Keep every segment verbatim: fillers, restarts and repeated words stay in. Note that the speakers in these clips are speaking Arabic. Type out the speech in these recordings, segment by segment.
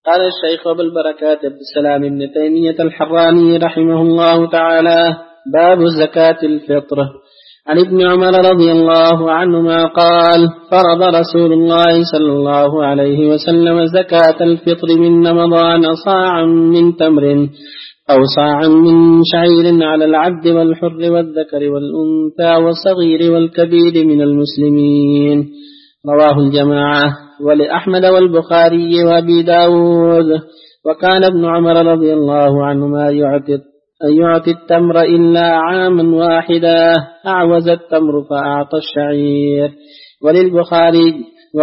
قال الشيخ أبو البركات عبد السلام بن تيمية الحراني رحمه الله تعالى: باب زكاة الفطر. عن ابن عمر رضي الله عنهما قال: فرض رسول الله صلى الله عليه وسلم زكاة الفطر من رمضان صاعا من تمر أو صاعا من شعير على العبد والحر والذكر والأنثى والصغير والكبير من المسلمين. رواه الجماعة ولأحمد والبخاري وأبي داود. وكان ابن عمر رضي الله عنهما يعطي يعطي التمر إلا عاما واحدا، أعوز التمر فأعطى الشعير. وللبخاري: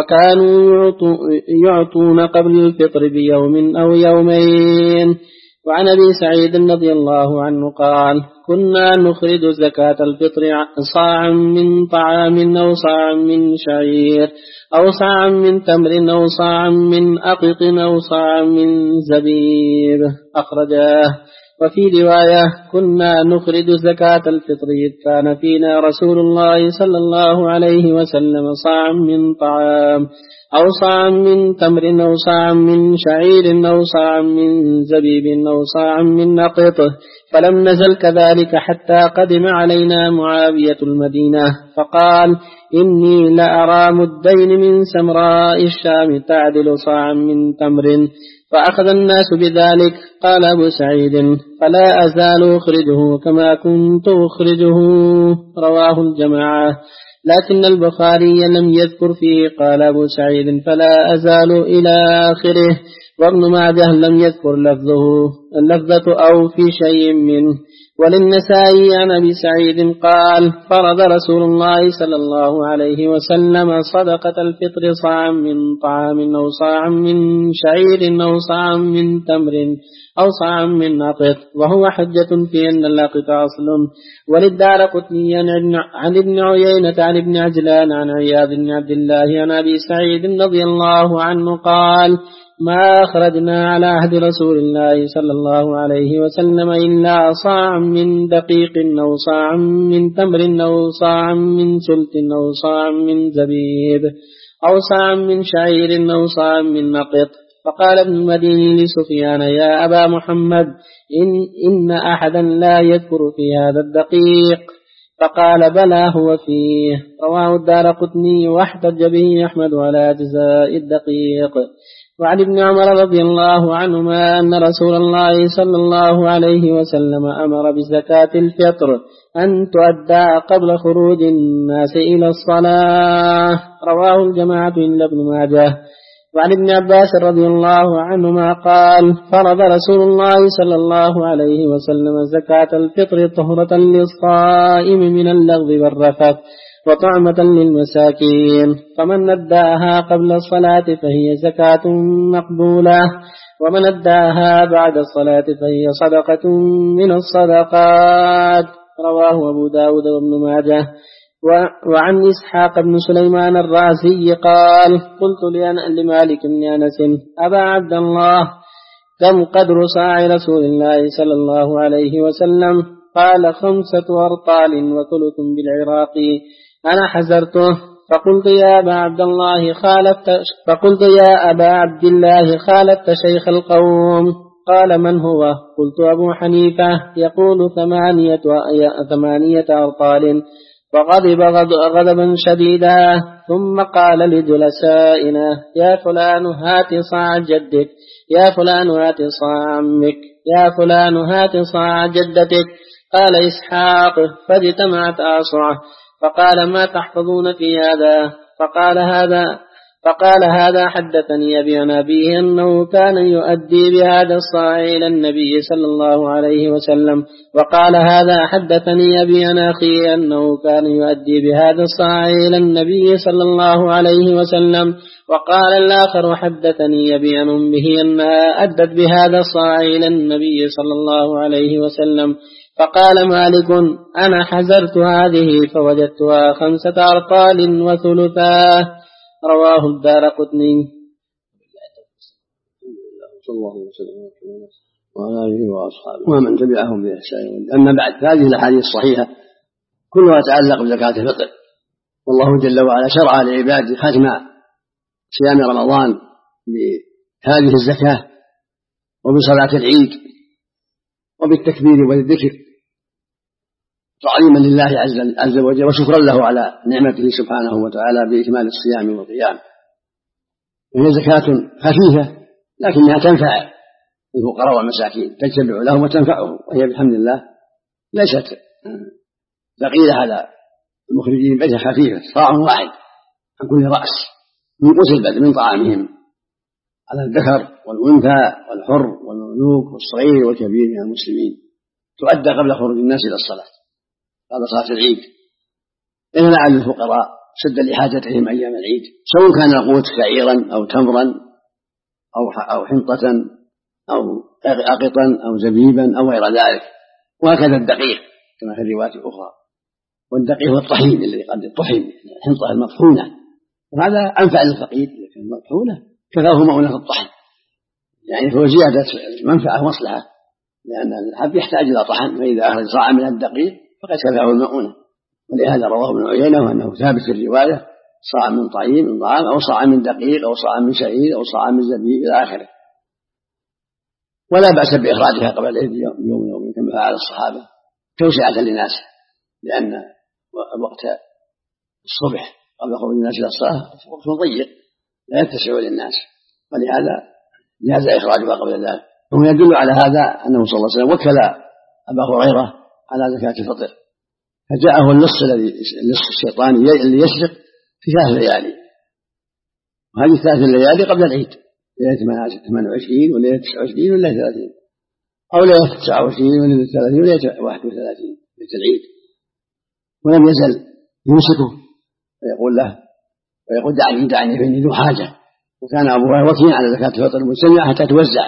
وكانوا يعطون قبل الفطر بيوم أو يومين. وعن أبي سعيد رضي الله عنه قال: كنا نخرج زكاة الفطر صاعا من طعام أو صاعا من شعير أو صاعا من تمر أو صاعا من أقط أو صاعا من زبيب، أخرجاه. وفي رواية: كنا نخرج زكاة الفطر إذ كان فينا رسول الله صلى الله عليه وسلم صاعا من طعام أو صاعا من تمر أو صاعا من شعير أو صاعا من زبيب أو صاعا من نقط، فلم نزل كذلك حتى قدم علينا معاوية المدينة فقال: إني لأرى مدين من سمراء الشام تعدل صاعا من تمر، فأخذ الناس بذلك. قال أبو سعيد: فلا أزال أخرجه كما كنت أخرجه. رواه الجماعة، لكن البخاري لم يذكر فيه قال أبو سعيد فلا أزال إلى آخره. وابن ماجه لم يذكر لفظه اللفظة أو في شيء منه. وللنسائي عن أبي سعيد قال: فرض رسول الله صلى الله عليه وسلم صدقة الفطر صاعا من طعام أو صاعا من شعير أو صاعا من تمر أو صاعا من نقط، وهو حجة في أن اللقط أصل. وللدارقطني عن ابن عيينة عن ابن عجلان عن عياض بن عبد الله عن أبي سعيد رضي الله عنه قال: ما أخرجنا على عهد رسول الله صلى الله عليه وسلم إلا صاعا من دقيق أو صاعا من تمر أو صاعا من سلت أو صاعا من زبيب أو صاعا من شعير أو صاعا من نقط. فقال ابن المديني لسفيان: يا أبا محمد، إن, إن أحدا لا يذكر في هذا الدقيق. فقال: بلى هو فيه. رواه الدارقطني واحتج به أحمد على أجزاء الدقيق. وعن ابن عمر رضي الله عنهما أن رسول الله صلى الله عليه وسلم أمر بزكاة الفطر أن تؤدى قبل خروج الناس إلى الصلاة. رواه الجماعة إلا ابن ماجه. وعن ابن عباس رضي الله عنهما قال: فرض رسول الله صلى الله عليه وسلم زكاة الفطر طهرة للصائم من اللغو والرفث وطعمة للمساكين، فمن أداها قبل الصلاة فهي زكاة مقبولة، ومن أداها بعد الصلاة فهي صدقة من الصدقات. رواه أبو داود وابن ماجه. وعن إسحاق بن سليمان الرازي قال: قلت لمالك بن أنس: أبا عبد الله، كم قدر صاع رسول الله صلى الله عليه وسلم؟ قال: خمسة أرطال وثلث بالعراق. أنا حزرته فقلت: يا أبا عبد الله خالفت فقلت يا أبا عبد الله خالفت شيخ القوم. قال: من هو؟ قلت: أبو حنيفة يقول ثمانية ثمانية أرطال. فغضب غضبا شديدا، ثم قال لجلسائنا: يا فلان هات صاع جدك، يا فلان هات صاع عمك، يا فلان هات صاع جدتك. قال إسحاق: فاجتمعت أصعه، فقال: ما تحفظون في هذا؟ فقال هذا فقال هذا حدثني أبي عن أبيه أنه كان يؤدي بهذا الصاع إلى النبي صلى الله عليه وسلم. وقال هذا حدثني أبي عن أخيه أنه كان يؤدي بهذا الصاع إلى النبي صلى الله عليه وسلم. وقال الآخر حدثني أبي عن أمه أنها أدت بهذا الصاع إلى النبي صلى الله عليه وسلم. فقال مالك: أنا حزرت هذه فوجدتها خمسة أرطال وثلثا. رواه الدارقطني. صلى الله عليه وسلم وعلى آله وأصحابه ومن تبعهم بإحسان. أما بعد، هذه الأحاديث الصحيحة كلها تتعلق بزكاة الفطر، والله جل وعلا شرع لعباده ختم صيام رمضان هذه الزكاة وبصلاة العيد وبالتكبير والذكر تعظيما لله عز وجل وشكرا له على نعمته سبحانه وتعالى بإكمال الصيام والقيام. وهي زكاة خفيفة لكنها تنفع الفقراء والمساكين، تجتمع لهم وتنفعهم، وهي بحمد الله ليست ثقيلة على المخرجين بل خفيفة، صاع واحد عن كل رأس من قوت البلد من طعامهم على الذكر والأنثى والحر والمملوك والصغير والكبير من المسلمين، تؤدى قبل خروج الناس إلى الصلاة قبل صلاة العيد، إنما على الفقراء سدا لحاجتهم أيام العيد، سواء كان القوت شعيرا أو تمرا أو أو حنطة أو أقطا أو زبيبا أو غير ذلك. وهكذا الدقيق كما في الروايات الأخرى، والدقيق هو الطحين الذي قد الطحين الحنطة المطحونة، وهذا أنفع للفقير لكن المطحونة كفاه مؤونة الطحن، يعني هو زيادة منفعة ومصلحة، لأن الحب يحتاج إلى طحن، فإذا أخرج صاع من الدقيق فقد كفاه المؤونة. ولهذا رواه ابن عيينة وأنه ثابت في الرواية صاع من طعيم من طعام أو صاع من دقيق أو صاع من شعير أو صاع من زبيب إلى آخره. ولا بأس بإخراجها قبل العيد يوم يوم كما فعل الصحابة توسعة للناس، لأن وقت الصبح قبل خروج الناس إلى الصلاة وقت ضيق لا يتسع للناس، ولهذا جاز إخراجها قبل ذلك. وهو يدل على هذا أنه صلى الله عليه وسلم وكل أبا هريرة على زكاة الفطر، فجاءه اللص الذي اللص الشيطاني اللي يسرق في ثلاث ليالي، وهذه الثلاث الليالي قبل العيد، ليلة ثمانية وعشرين وليلة تسعة وعشرين وليلة ثلاثين، أو ليلة تسعة وعشرين وليلة ثلاثين وليلة واحد وثلاثين ليلة العيد. ولم يزل يمسكه ويقول له ويقول دعني دعني فإني ذو حاجة، وكان أبو هريرة وكيلا على زكاة الفطر المجتمعة حتى توزع.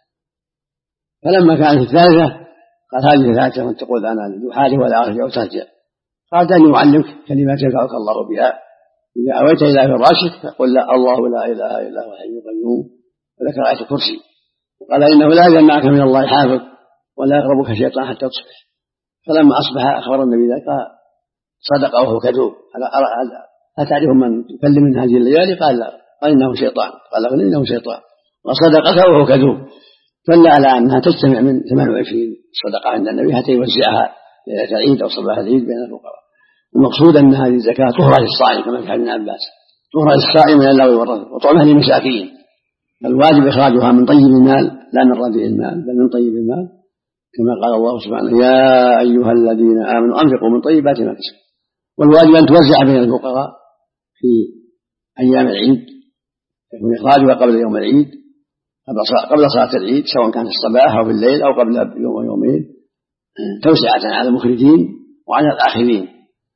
فلما كانت الثالثة قال هذه ثلاثة وأنت تقول أنا ذو حاجة ولا أرجع أو ترجع، قال دعني أعلمك كلمات ينفعك الله بها، إذا أويت إلى فراشك فقل لا الله لا إله إلا هو الحي القيوم، وذكر آية الكرسي، وقال إنه لا يجمعك من الله حافظ ولا يقربك الشيطان حتى تصبح. فلما أصبح أخبر النبي ذلك قال صدق وهو كذوب، هل تعرف من تكلم من هذه الليالي؟ قال لا، قال إنه شيطان، قال إنه شيطان، وصدقك وهو كذوب. دل على أنها تجتمع من ثمانية وعشرين صدقة عند النبي حتى يوزعها ليلة العيد أو صباح العيد بين الفقراء. المقصود أن هذه الزكاة طهرة للصائم كما في حديث ابن عباس، طهرة للصائم من اللغو والرفث، وطعمها للمساكين، الواجب إخراجها من طيب المال لا من رديء المال بل من طيب المال، كما قال الله سبحانه يا أيها الذين آمنوا أنفقوا من طيبات ما كسبتم. والواجب أن توزع بين الفقراء في أيام العيد، يكون إخراجها قبل يوم العيد قبل صلاة العيد سواء كان في الصباح أو في الليل أو قبل يوم ويومين، توسعة على المخرجين وعلى الآخرين.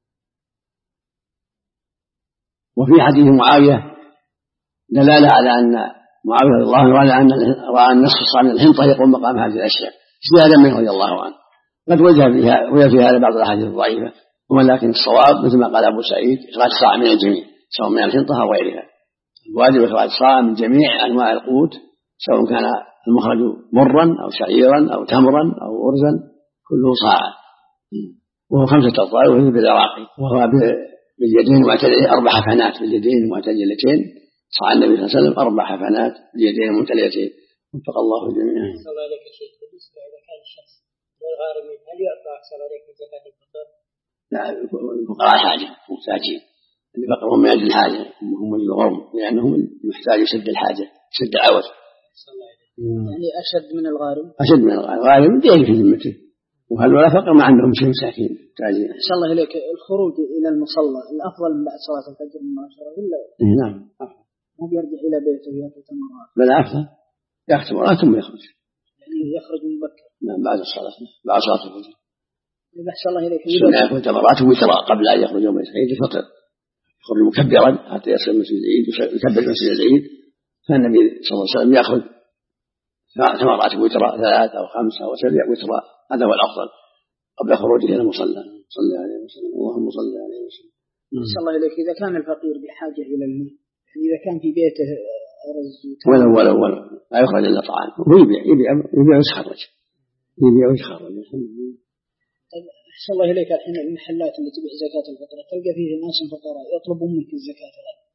وفي حديث معاوية دلالة على أن معاوية رضي الله عنه على أن رأى النص عن الحنطة يقوم مقام هذه الأشياء زيادة منه رضي الله عنه، قد وجه فيها وجه في هذا بعض الأحاديث الضعيفة، ولكن الصواب مثل ما قال أبو سعيد إخراج صاع من الجميع سواء من الحنطة أو غيرها. الواجب إخراج صاع من جميع أنواع القوت سواء كان المخرج برا أو شعيرا أو تمرا أو أرزا كله صاع، وهو خمسة أطوال وهو بالعراقي، وهو باليدين المعتدلتين أربع حفنات، باليدين المعتدلتين صاع النبي صلى الله عليه وسلم أربع حفنات باليدين المعتدلتين، وفق الله جميعا. صلى الله عليه وسلم بالنسبة إذا كان الشخص غارمين هل يعطى صلى الله عليه وسلم زكاة الفطر؟ لا، الفقراء حاجة محتاجين، اللي فقرهم من أجل الحاجة هم الغرم لأنهم يحتاج يسد الحاجة يسد العوز. يعني أشد من الغارم؟ أشد من الغارم، الغارم دين في ذمته، وهل ولا فقر ما عندهم شيء مساكين تاجين. صلى الله عليك الخروج إلى المصلى الأفضل من بعد صلاة الفجر مباشرة ولا؟ نعم أفضل. ما بيرجع إلى بيته ويأخذ تمرات؟ بل أفضل يأخذ تمرات ثم يخرج. يعني يخرج مبكر. نعم بعد الصلاة بعد صلاة الفجر. إذا أحسن الله إليك. سنة يأخذ تمرات ويترى قبل أن يخرج يوم العيد الفطر، يخرج مكبرا حتى يصل مسجد العيد ويكبر مسجد العيد، فالنبي صلى الله عليه وسلم يأخذ ثمرات ويترى ثلاث أو خمسة أو سبع ويترى، هذا هو الأفضل قبل خروجه إلى المصلى. صلى عليه وسلم اللهم صل عليه وسلم. صلى الله عليك. إذا كان الفقير بحاجة إلى الماء، يعني إذا كان في بيته أرز ولا ولا ولا لا يخرج إلا طعام، هو يبيع يبيع يبيع ويتخرج يبيع ويتخرج. أحسن الله إليك. الحين المحلات اللي تبيع زكاة الفطر تلقى فيه ناس فقراء يطلبون منك الزكاة،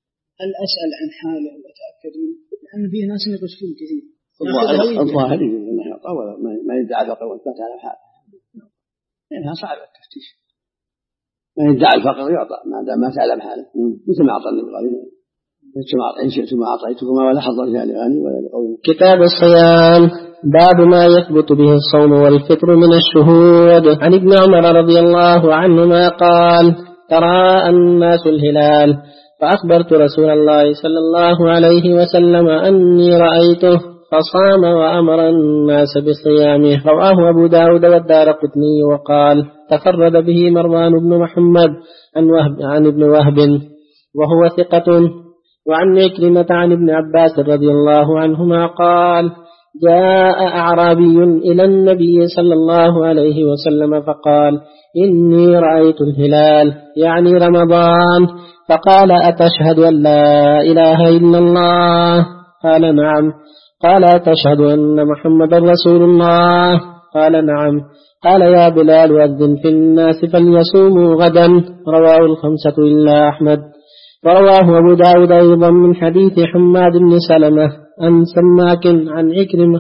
هل أسأل عن حاله وأتأكد منه؟ لأن فيه ناس يغشون كثير. الظاهري أنه طول ما يدعى الفقر والثبات على الحال، لأنها صعبة التفتيش. ما يدعى الفقر يعطى ما دام ما تعلم حاله، مثل ما أعطى النبي صلى الله عليه وسلم إن شئتم ما أعطيتكما ولا حظ رجال غني ولا لقوم. كتاب الصيام. باب ما يثبت به الصوم والفطر من الشهود. عن ابن عمر رضي الله عنهما قال: تراءى الناس الهلال فأخبرت رسول الله صلى الله عليه وسلم أني رأيته فصام وأمر الناس بصيامه. رواه أبو داود والدارقطني وقال: تفرد به مروان بن محمد عن, وهب عن ابن وهب وهو ثقة. وعن عكرمة عن ابن عباس رضي الله عنهما قال: جاء أعرابي إلى النبي صلى الله عليه وسلم فقال: إني رأيت الهلال يعني رمضان، فقال: أتشهد أن لا إله إلا الله؟ قال: نعم. قال: أتشهد أن محمد رسول الله؟ قال: نعم. قال: يا بلال وأذن في الناس فليصوموا غدا. رواه الخمسة إلا أحمد. ورواه أبو داود أيضا من حديث حماد بن سلمة عن سماك عن عكرمة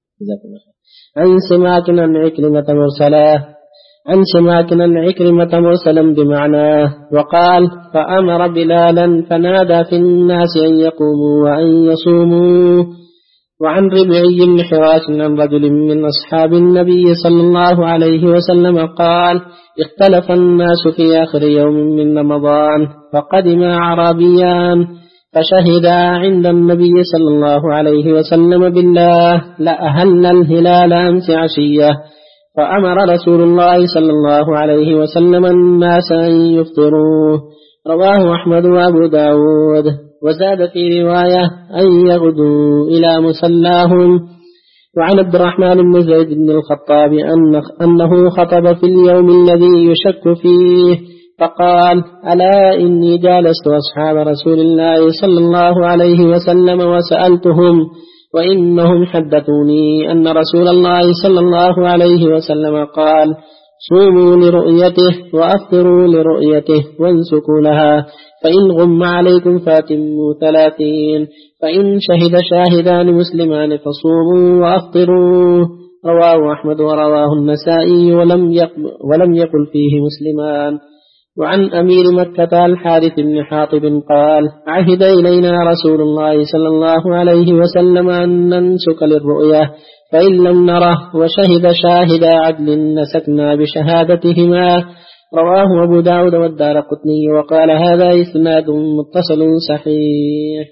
عن سماك عن عكرمة مرسلا عن سماك عن عكرمة مرسلا بمعناه. وقال: فأمر بلالا فنادى في الناس أن يقوموا وأن يصوموا. وعن ربعي بن حراش عن رجل من أصحاب النبي صلى الله عليه وسلم قال: اختلف الناس في آخر يوم من رمضان فقدم أعرابيان فشهدا عند النبي صلى الله عليه وسلم بالله لأهل الهلال أمس عشية، فأمر رسول الله صلى الله عليه وسلم الناس أن يفطروا. رواه أحمد وأبو داود. وزاد في رواية أن يغدوا إلى مصلاهم. وعن عبد الرحمن بن زيد بن الخطاب أنه خطب في اليوم الذي يشك فيه فقال: ألا إني جالست أصحاب رسول الله صلى الله عليه وسلم وسألتهم وإنهم حدثوني أن رسول الله صلى الله عليه وسلم قال: صوموا لرؤيته وأفطروا لرؤيته وانسكوا لها، فإن غم عليكم فاتموا ثلاثين، فإن شهد شاهدان مسلمان فصوموا وأفطروا. رواه أحمد ورواه النسائي ولم يقل, ولم يقل فيه مسلمان. وعن أمير مكة الحارث بن حاطب قال: عهد إلينا رسول الله صلى الله عليه وسلم أن ننسك للرؤية، فإن لم نره وشهد شاهد عدل نسكنا بشهادتهما. رواه أبو داود والدارقطني وقال: هذا إسناد متصل صحيح.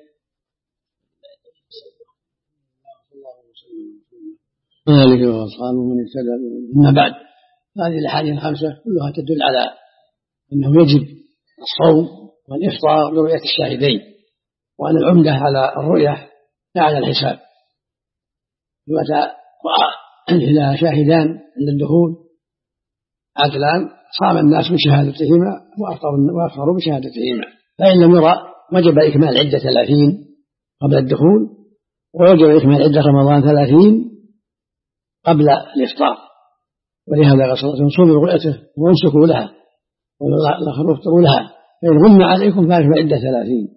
مالك وأصحابه من اهتدى. أما بعد، هذه الأحاديث الخمسة كلها تدل على أنه يجب الصوم والإفطار لرؤية الشاهدين، وأن العمدة على الرؤية لا على الحساب. ومتى رأى الهلال شاهدان عند الدخول عدلان صام الناس بشهادتهما وأفطروا بشهادتهما، فإن لم يرى وجب إكمال عدة ثلاثين قبل الدخول، ووجب إكمال عدة رمضان ثلاثين قبل الإفطار. ولهذا قال صلى الله عليه وسلم: صوموا رؤيته وانسكوا لها والآخر افطروا لها، فإن غم عليكم فاتوا عدة ثلاثين،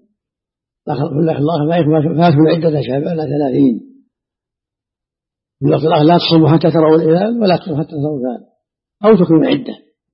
فاتوا عدة شعبان ثلاثين. في اللفظ الآخر: لا تصوموا حتى تروا الهلال ولا تصوموا حتى تروا الهلال، أو تكونوا عدة.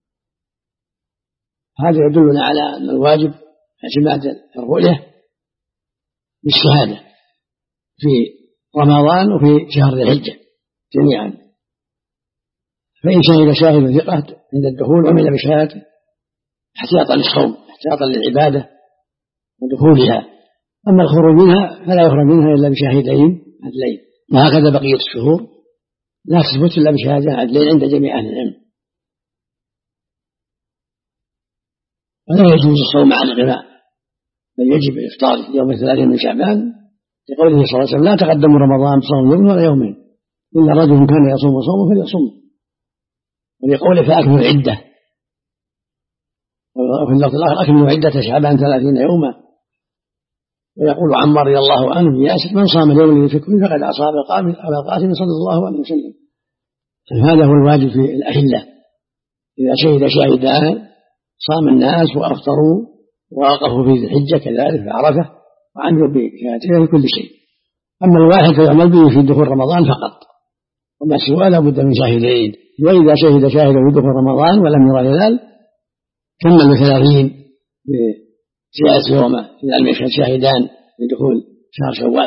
هذا يدلنا على أن الواجب اعتماد الرؤية بالشهادة في رمضان وفي شهر ذي الحجة جميعا. فإن شهد شاهد ثقة عند الدخول عمل بشهادته احتياطا للصوم احتياطا للعبادة ودخولها. أما الخروج منها فلا يخرج منها إلا بشاهدين عدلين، وهكذا بقية الشهور لا تثبت إلا بشهادة عدلين عند جميع أهل العلم. ولا يجوز الصوم مع الغناء، بل يجب الإفطار يوم الثلاثين من شعبان لقوله صلى الله عليه وسلم: لا تقدموا رمضان بصوم يوم ولا يومين إلا رجل كان يصوم صومه فليصوم. ولقوله: فأكملوا العدة. وفي اللفظ الآخر: أكملوا عدة شعبان ثلاثين يوما. ويقول عمار رضي الله عنه: ياسر من صام اليوم الذي فكره فقد أصاب أبا القاسم صلى الله عليه وسلم. هذا هو الواجب في الأهلة. إذا شهد شاهدان صام الناس وأفطروا ووقفوا في ذي الحجة كذلك في عرفة وعنده بشهادته في كل شيء. أما الواحد فيعمل به في دخول رمضان فقط، وما سواه لا بد من شاهدين. وإذا شهد شاهد في دخول رمضان ولم يرى الهلال كمل ثلاثين بزيادة يومه إذا لم يشهد شاهدان في دخول شهر شوال.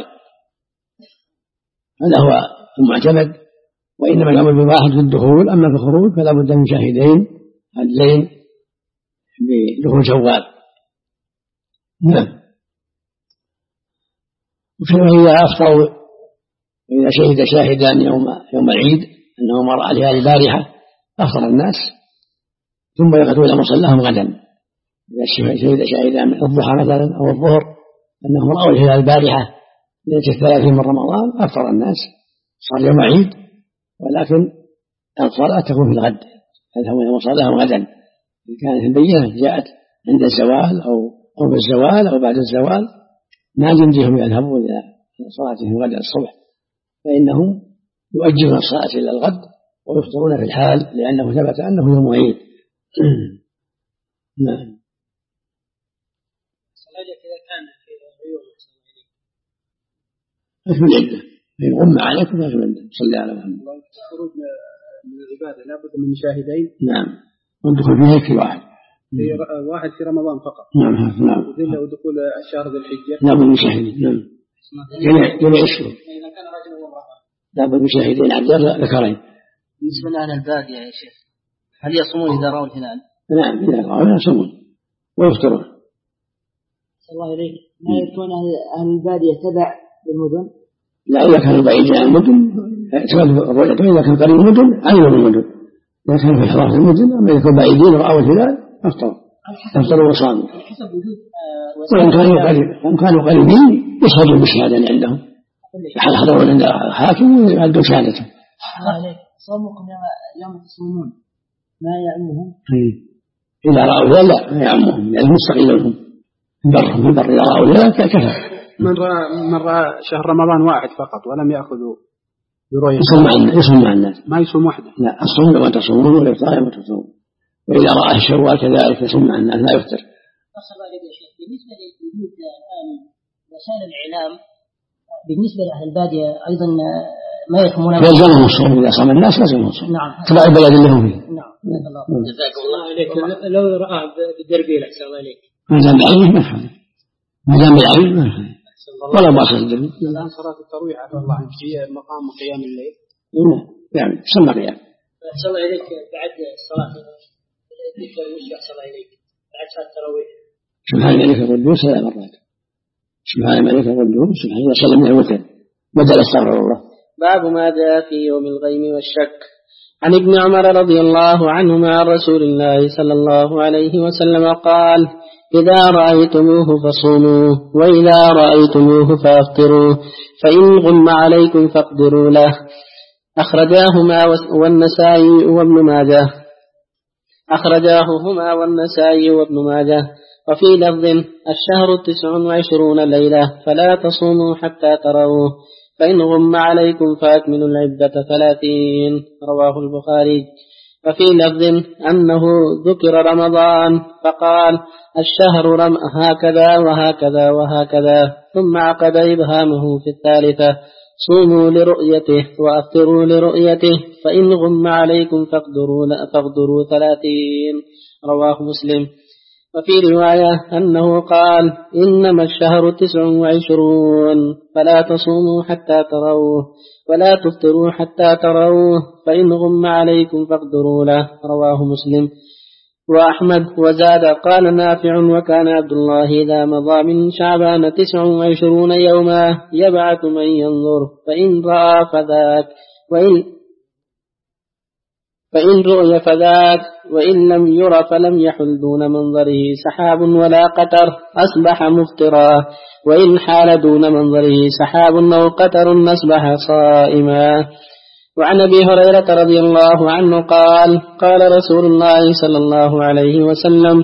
هذا هو المعتمد. وإنما الأمر بالواحد في الدخول، أما في الخروج فلا بد من شاهدين عدلين بدخول شوال. نعم. وإذا أفطروا وإذا شهد شاهدان يوم يوم العيد أنه مر عليها البارحة أفطر الناس ثم يغدون إلى مصلاهم غدا. إذا شهد شاهدان من الضحى مثلا أو الظهر أنهم رأوا الهلال البارحة ليلة الثلاثين من رمضان أفطر الناس، صار يوم عيد، ولكن الصلاة تكون في الغد، يذهبون إلى مصلاهم غدا. إذا كانت البينة جاءت عند الزوال أو أو بالزوال أو بعد الزوال ما يمديهم يذهبوا إلى صلاتهم غدا الصبح، فإنهم يؤجلون الصلاة إلى الغد ويفطرون في الحال لأنه ثبت أنه يوم عيد. نعم. إذا كان في غيوم في العدة إن غم عليكم ما في العدة. صلى على محمد. الخروج من العبادة لا بد من شاهدين. نعم. والدخول فيها يكفي واحد. في واحد في رمضان فقط. نعم نعم. وذل ودخول الشهر ذي الحجة. لا بد من شاهدين. نعم. جميع الشهور. إذا كان رجل وامرأة. لا بد من شاهدين عدل ذكرين. بالنسبة لأهل البادية يا شيخ هل يصومون إذا رأوا الهلال؟ نعم إذا رأوا يصومون ويفطرون. صلى الله عليه ما يكون أهل البادية تبع للمدن؟ لا إذا كانوا بعيدين عن المدن إذا كان قريب المدن عينوا المدن، إذا كانوا في حضارة المدن. أما إذا كانوا بعيدين رأوا الهلال أفطروا أفطروا وصاموا. وإن كانوا قريب إن كانوا قريبين يشهدوا بالشهادة عندهم حضروا عند حاكم ويؤدوا شهادته. صومكم يوم تصومون ما يعمهم؟ إذا رأوا الهلال لا ما يعمهم لأنهم مستقيل لهم برهم في البر. إذا رأوا الهلال كفى. من رأى من رأى شهر رمضان واحد فقط ولم يأخذوا برؤية يصوم مع الناس يصوم مع الناس ما يصوم وحده. لا الصوم لما تصومون والإفطار لما تصومون. وإذا رأى الشوال كذلك يصوم مع الناس لا يفطر. بالنسبة لوجود الآن وسائل الإعلام بالنسبة لأهل البادية أيضا ما يفهمون. يلزمهم الصوم إذا صام الناس لازمهم الصوم. نعم. تبع البلد اللي هم فيه. نعم. جزاكم الله عليك. لو رأى بالدربيل أحسن الله عليك. ما دام بعيد ما يفعل. ما دام بعيد ما يفعل. ولا ما أصل الدربيل. الآن صلاة التراويح عفوا الله عنك هي مقام قيام الليل. نعم يعني سمى قيام. أحسن الله عليك بعد الصلاة أحسن الله عليك بعد صلاة التراويح. سبحان الملك القدوس ثلاث مرات. سبحان الملك القدوس سبحان الله صلى الله عليه وسلم بدل استغفر الله. باب ما جاء في يوم الغيم والشك. عن ابن عمر رضي الله عنهما عن رسول الله صلى الله عليه وسلم قال: إذا رأيتموه فصوموا وإذا رأيتموه فأفطروا فإن غم عليكم فاقدروا له. أخرجاهما والنسائي وابن ماجه أخرجاهما والنسائي وابن ماجه. وفي لفظ: الشهر تسع وعشرون ليلة فلا تصوموا حتى تروه فإن غم عليكم فأكملوا العدة ثلاثين. رواه البخاري. وفي لفظ أنه ذكر رمضان فقال: الشهر رم هكذا وهكذا وهكذا، ثم عقد إبهامه في الثالثة: صوموا لرؤيته وأفطروا لرؤيته فإن غم عليكم فاقدروا فاقدروا ثلاثين. رواه مسلم. وفي رواية أنه قال: إنما الشهر تسع وعشرون فلا تصوموا حتى تروه ولا تفطروا حتى تروه فإن غم عليكم فاقدروا له. رواه مسلم وأحمد. وزاد قال نافع: وكان عبد الله إذا مضى من شعبان تسع وعشرون يوما يبعث من ينظر فإن رأى فذاك وإن فإن رؤي فذاك وإن لم ير فلم يحل دون منظره سحاب ولا قطر أصبح مفطرا وإن حال دون منظره سحاب أو قطر أصبح صائما. وعن أبي هريرة رضي الله عنه قال: قال رسول الله صلى الله عليه وسلم: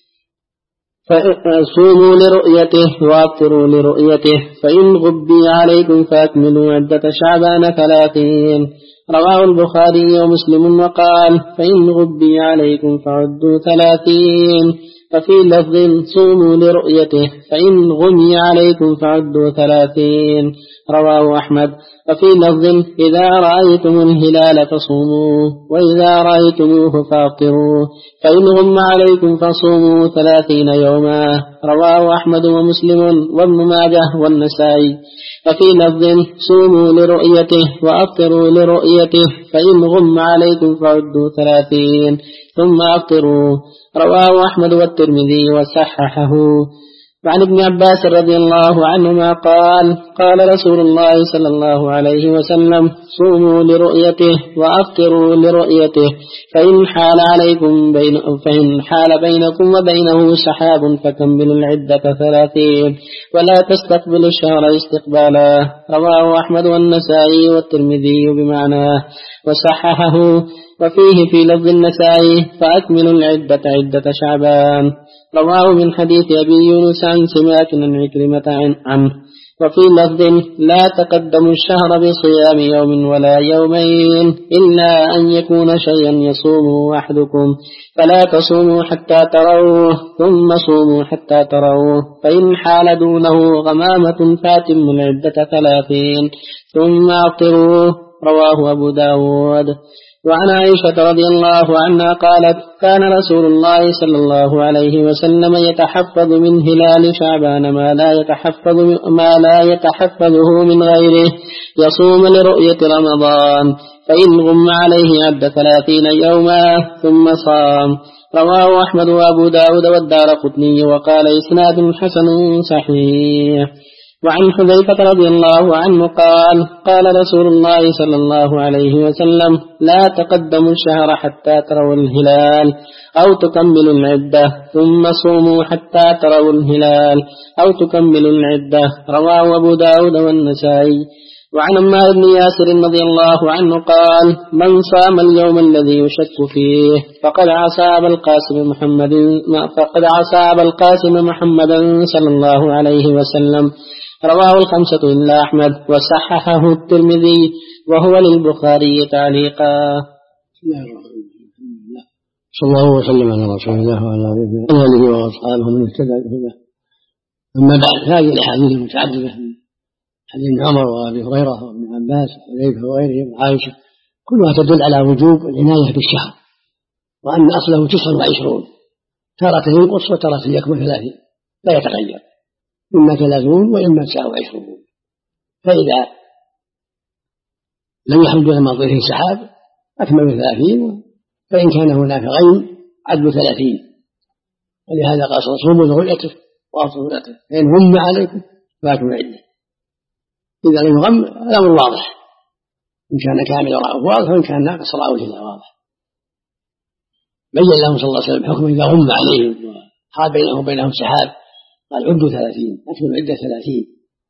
صوموا لرؤيته وأفطروا لرؤيته فإن غبي عليكم فأكملوا عدة شعبان ثلاثين. رواه البخاري ومسلم وقال: فإن غبي عليكم فعدوا ثلاثين. وفي لفظ صوموا لرؤيته فإن غمي عليكم فعدوا ثلاثين رواه أحمد. وفي لفظ إذا رأيتم الهلال فصوموا وإذا رأيتموه فأفطروا فإن غم عليكم فصوموا ثلاثين يوما رواه أحمد ومسلم وابن ماجه والنسائي. وفي لفظ صوموا لرؤيته وأفطروا لرؤيته فإن غم عليكم فعدوا ثلاثين ثم أفطروا رواه أحمد والترمذي وصححه. وعن ابن عباس رضي الله عنهما قال قال رسول الله صلى الله عليه وسلم صوموا لرؤيته وأفطروا لرؤيته فإن حال عليكم بين فإن حال بينكم وبينه سحاب فكملوا العدة ثلاثين ولا تستقبلوا الشهر استقبالا رواه أحمد والنسائي والترمذي بمعناه وصححه. وفيه في لفظ النسائي فأكملوا العدة عدة شعبان رواه من حديث أبي يونس عن سماك عن عكرمة عنه. وفي لفظ لا تقدموا الشهر بصيام يوم ولا يومين إلا أن يكون شيئا يصومه أحدكم فلا تصوموا حتى تروه ثم صوموا حتى تروه فإن حال دونه غمامة فاتموا العدة ثلاثين ثم أفطروا رواه أبو داود. وعن عائشة رضي الله عنها قالت كان رسول الله صلى الله عليه وسلم يتحفظ من هلال شعبان ما لا يتحفظ ما لا يتحفظه من غيره يصوم لرؤية رمضان فإن غم عليه عد ثلاثين يوما ثم صام رواه أحمد وأبو داود والدارقطني وقال إسناد حسن صحيح. وعن حذيفة رضي الله عنه قال قال رسول الله صلى الله عليه وسلم لا تقدموا الشهر حتى تروا الهلال أو تكملوا العدة ثم صوموا حتى تروا الهلال أو تكملوا العدة رواه أبو داود والنسائي. وعن عمار بن ياسر رضي الله عنه قال من صام اليوم الذي يشك فيه فقد عصى أبا القاسم محمد فقد عصى أبا القاسم محمدا صلى الله عليه وسلم رواه الخمسة إلا أحمد وصححه الترمذي وهو للبخاري تعليقا. صلى الله وسلم على رسول الله وعلى آله وأصحابه من اهتدى بهداه. أما بعد هذه الأحاديث المتعددة من حديث ابن عمر وأبي هريرة وابن عباس وحذيفة وغيرهم وعائشة كلها تدل على وجوب العناية بالشهر وأن أصله تسع وعشرون تارة ينقص وتارة يكمل ثلاثين لا يتغير إما ثلاثون وإما تسعة وعشرون فإذا لم يحمد لما ظهره سحاب أكمل ثلاثين فإن كان هناك غيم عدوا ثلاثين ولهذا قال صوموا لرؤيته وأفطروا لرؤيته فإن غم عليكم فأكملوا العدة. إذا لم يغم الأمر واضح إن كان كامل رأوه واضح وإن كان ناقص رأوه لا واضح. بين لهم صلى الله عليه وسلم حكم إذا غم عليهم وحال بينهم وبينهم سحاب قال عدوا ثلاثين أكملوا العدة ثلاثين.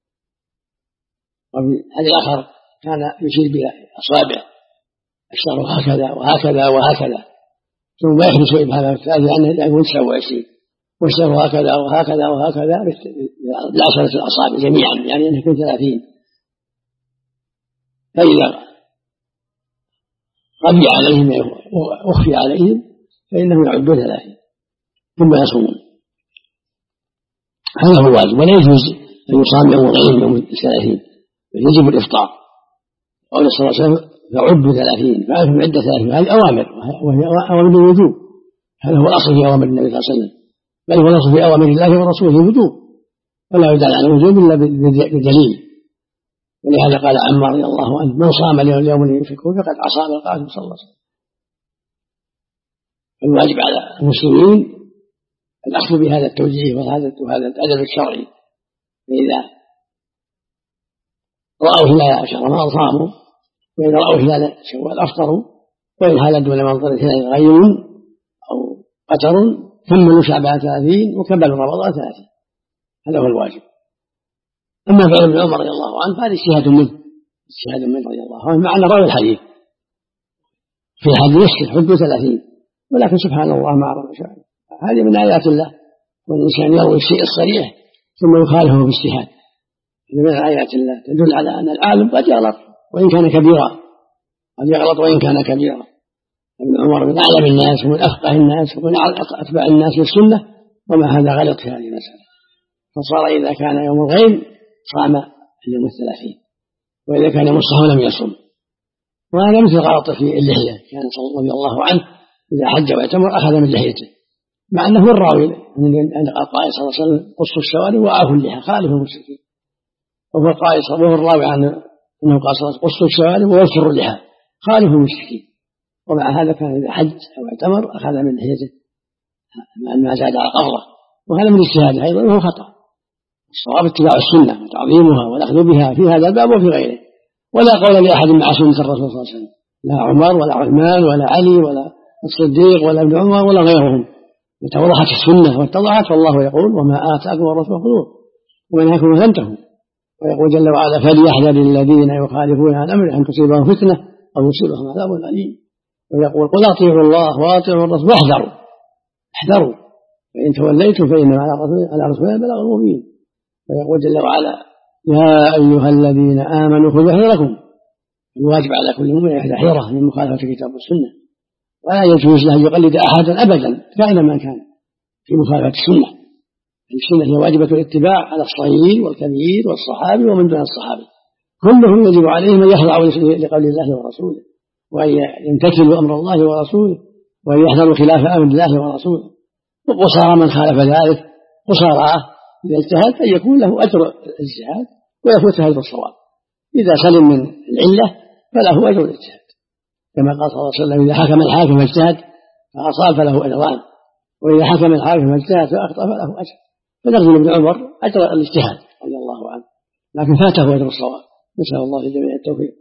وفي هذا الآخر كان يشير بأصابعه الشهر هكذا وهكذا وهكذا ثم يحدث إبهامه الثالث لأنه لا يكون تسعة وعشرين والشهر هكذا وهكذا وهكذا لعشرة الأصابع جميعا يعني أن يكون ثلاثين. فإذا غبي عليهم وأخفي عليهم فإنهم يعدون ثلاثين ثم يصومون. هذا هو الواجب ولا يجوز أن يصام يوم غير يوم الثلاثين يجب الإفطار. قال صلى الله عليه وسلم فعدوا ثلاثين فأتوا العدة ثلاثين هذه أوامر وهي أوامر الوجوب. هذا هو الأصل في أوامر النبي صلى الله عليه وسلم بل هو الأصل في أوامر الله ورسوله الوجوب ولا يدل على الوجوب إلا بدليل. ولهذا قال عمار رضي الله عنه من صام اليوم الذي يشرك فيه فقد عصى أبا القاسم صلى الله عليه وسلم. الواجب على المسلمين الأخذ بهذا التوجيه وهذا وهذا الأدب الشرعي. فإذا رأوا هلال شهر رمضان صاموا وإذا رأوا هلال شوال أفطروا وإن هلال دون منظر الهلال غيم أو قتر كملوا شعبان ثلاثين وكملوا رمضان ثلاثين. هذا هو الواجب. أما فعل ابن عمر رضي الله عنه فهذا اجتهاد منه اجتهاد منه رضي الله عنه مع أن روى الحديث في الحديث يسكت حدود ثلاثين ولكن سبحان الله ما أرى شيئا. هذه من آيات الله والإنسان يروي الشيء الصريح ثم يخالفه باجتهاد. هذه من آيات الله تدل على أن العالم قد يغلط وإن كان كبيرا قد يغلط وإن كان كبيرا. ابن عمر من أعلم الناس ومن أفقه الناس ومن أتبع الناس للسنة ومع هذا غلط في هذه المسألة، فصار إذا كان يوم الغيم صام اليوم الثلاثين، وإذا كان يوم الصحو لم يصم. وهذا مثل غلط في اللحية، كان رضي الله عنه إذا حج واعتمر أخذ من لحيته، مع أنه الراوي عند القائل صلى الله عليه وسلم قصوا الشوارب وآفوا اللحى خالف المشركين، وهو القائل وهو الراوي عنه أنه قال صلى الله عليه وسلم قصوا الشوارب ووفروا اللحى خالف المشركين. ومع هذا كان إذا حج أو اعتمر أخذ من لحيته ما زاد على قبضه، وهذا من اجتهاده أيضا وهو خطأ. الصواب اتباع السنة وتعظيمها والأخذ بها في هذا الباب وفي غيره، ولا قول لأحد مع سنة الرسول صلى الله عليه وسلم، لا عمر ولا عثمان ولا علي ولا الصديق ولا ابن عمر ولا غيرهم. متى وضحت السنة واتضحت والله يقول وما آتاكم الرسول خذوه ومنهاكم فانتهوا، ويقول جل وعلا فليحذر الذين يخالفون عن أمره أن تصيبهم فتنة أو يصيبهم عذاب أليم. ويقول قل أطيعوا الله وأطيعوا الرسول واحذروا احذروا فإن توليتم فإنما على رسولنا البلاغ المبين. ويقول جل وعلا يا أيها الذين آمنوا خذوا حذركم، الواجب على كل مؤمن يحذر حذره من مخالفة الكتاب والسنة، ولا يجوز له أن يقلد أحدا أبدا كائنا من كان في مخالفة السنة. السنة هي واجبة الاتباع على الصغير والكبير والصحابي ومن دون الصحابي، كلهم يجب عليهم أن يخضعوا لقول الله ورسوله، وأن يمتثلوا أمر الله ورسوله، وأن يحذروا خلاف أمر الله ورسوله. وقصارى من خالف ذلك قصارى إذا اجتهد أن يكون له أجر الاجتهاد ويفوت هذا الصواب، إذا سلم من العلة فله أجر الاجتهاد، كما قال صلى الله عليه وسلم إذا حكم الحاكم فاجتهد فأصاب فله أجران، وإذا حكم الحاكم فاجتهد فأخطأ فله أجر. فنرجو ابن عمر أجر الاجتهاد رضي الله عنه، لكن فاته أجر الصواب. نسأل الله للجميع التوفيق.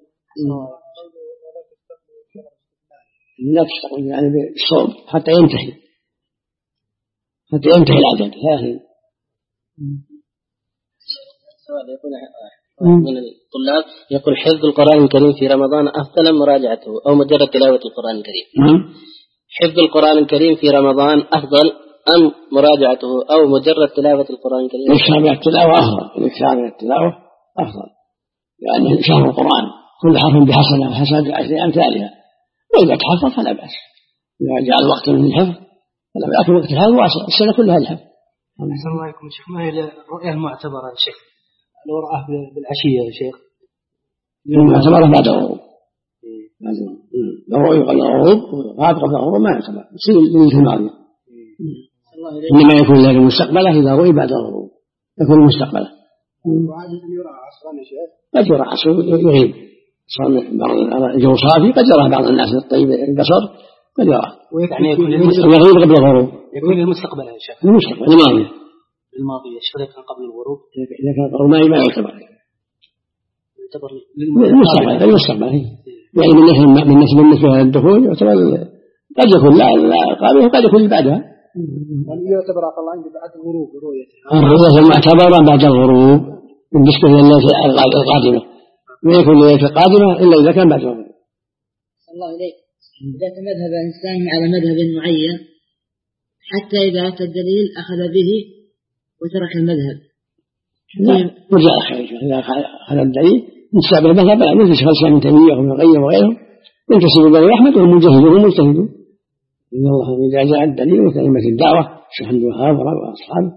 لا تستقبل يعني بالصوم حتى ينتهي حتى ينتهي العدد ثلاثين. السؤال يقول من الطلاب يقول حفظ القرآن الكريم في رمضان أفضل مراجعته أو مجرد تلاوة القرآن الكريم؟ حفظ القرآن الكريم في رمضان أفضل أم مراجعته أو مجرد تلاوة القرآن الكريم؟ الإكثار التلاوة أفضل، الإكثار التلاوة أفضل، لأنه شهر القرآن كل حرف بحسنة وحسنة عشر أمثالها، وإذا تحفظ فلا بأس، إذا جاء الوقت من الحفظ فلا بأس، وقت الحفظ السنة كلها الحفظ. أحسن الله عليكم شيخ، ما هي الرؤية المعتبرة يا شيخ؟ لو رآه بالعشية يا شيخ المعتبرة بعد الغروب، لو رؤية قبل الغروب غاب قبل الغروب ما يعتبر، يصير ليلة الماضية، إنما يكون له مستقبله إذا رؤي بعد الغروب يكون مستقبله. وعادة يرى عصرا يا شيخ؟ قد يرى عصر يغيب، الجو صافي قد يرى بعض الناس الطيب البصر قد يرى، يعني يكون يغيب قبل الغروب، يكون المستقبل يا شيخ، المستقبل الماضي الماضي يا شيخ كان قبل الغروب، إذا كان قبل الماضي ما يعتبر، يعتبر المستقبل المستقبل يعني من نسبة من نسبة بالنسبة للدخول يعتبر قد يكون لا قابل وقد يكون بعدها، يعني يعتبر عقل الله بعد الغروب رؤيته، الرؤية المعتبرة بعد الغروب بالنسبة لليلة القادمة، ما يكون ليلة القادمة إلا إذا كان بعد الغروب. الله إليك إذا تمذهب إنسان على مذهب معين حتى إذا أتى الدليل أخذ به وترك المذهب، رجع خير إذا أخذ الدليل ينتسب المذهب لا مثل شيخ الإسلام ابن تيمية وابن القيم وغيرهم ينتسب إلى أحمد وهم مجاهدون ومجتهدون، إن الله إذا جاء الدليل وكلمة الدعوة شيخ عبد الوهاب وأصحابه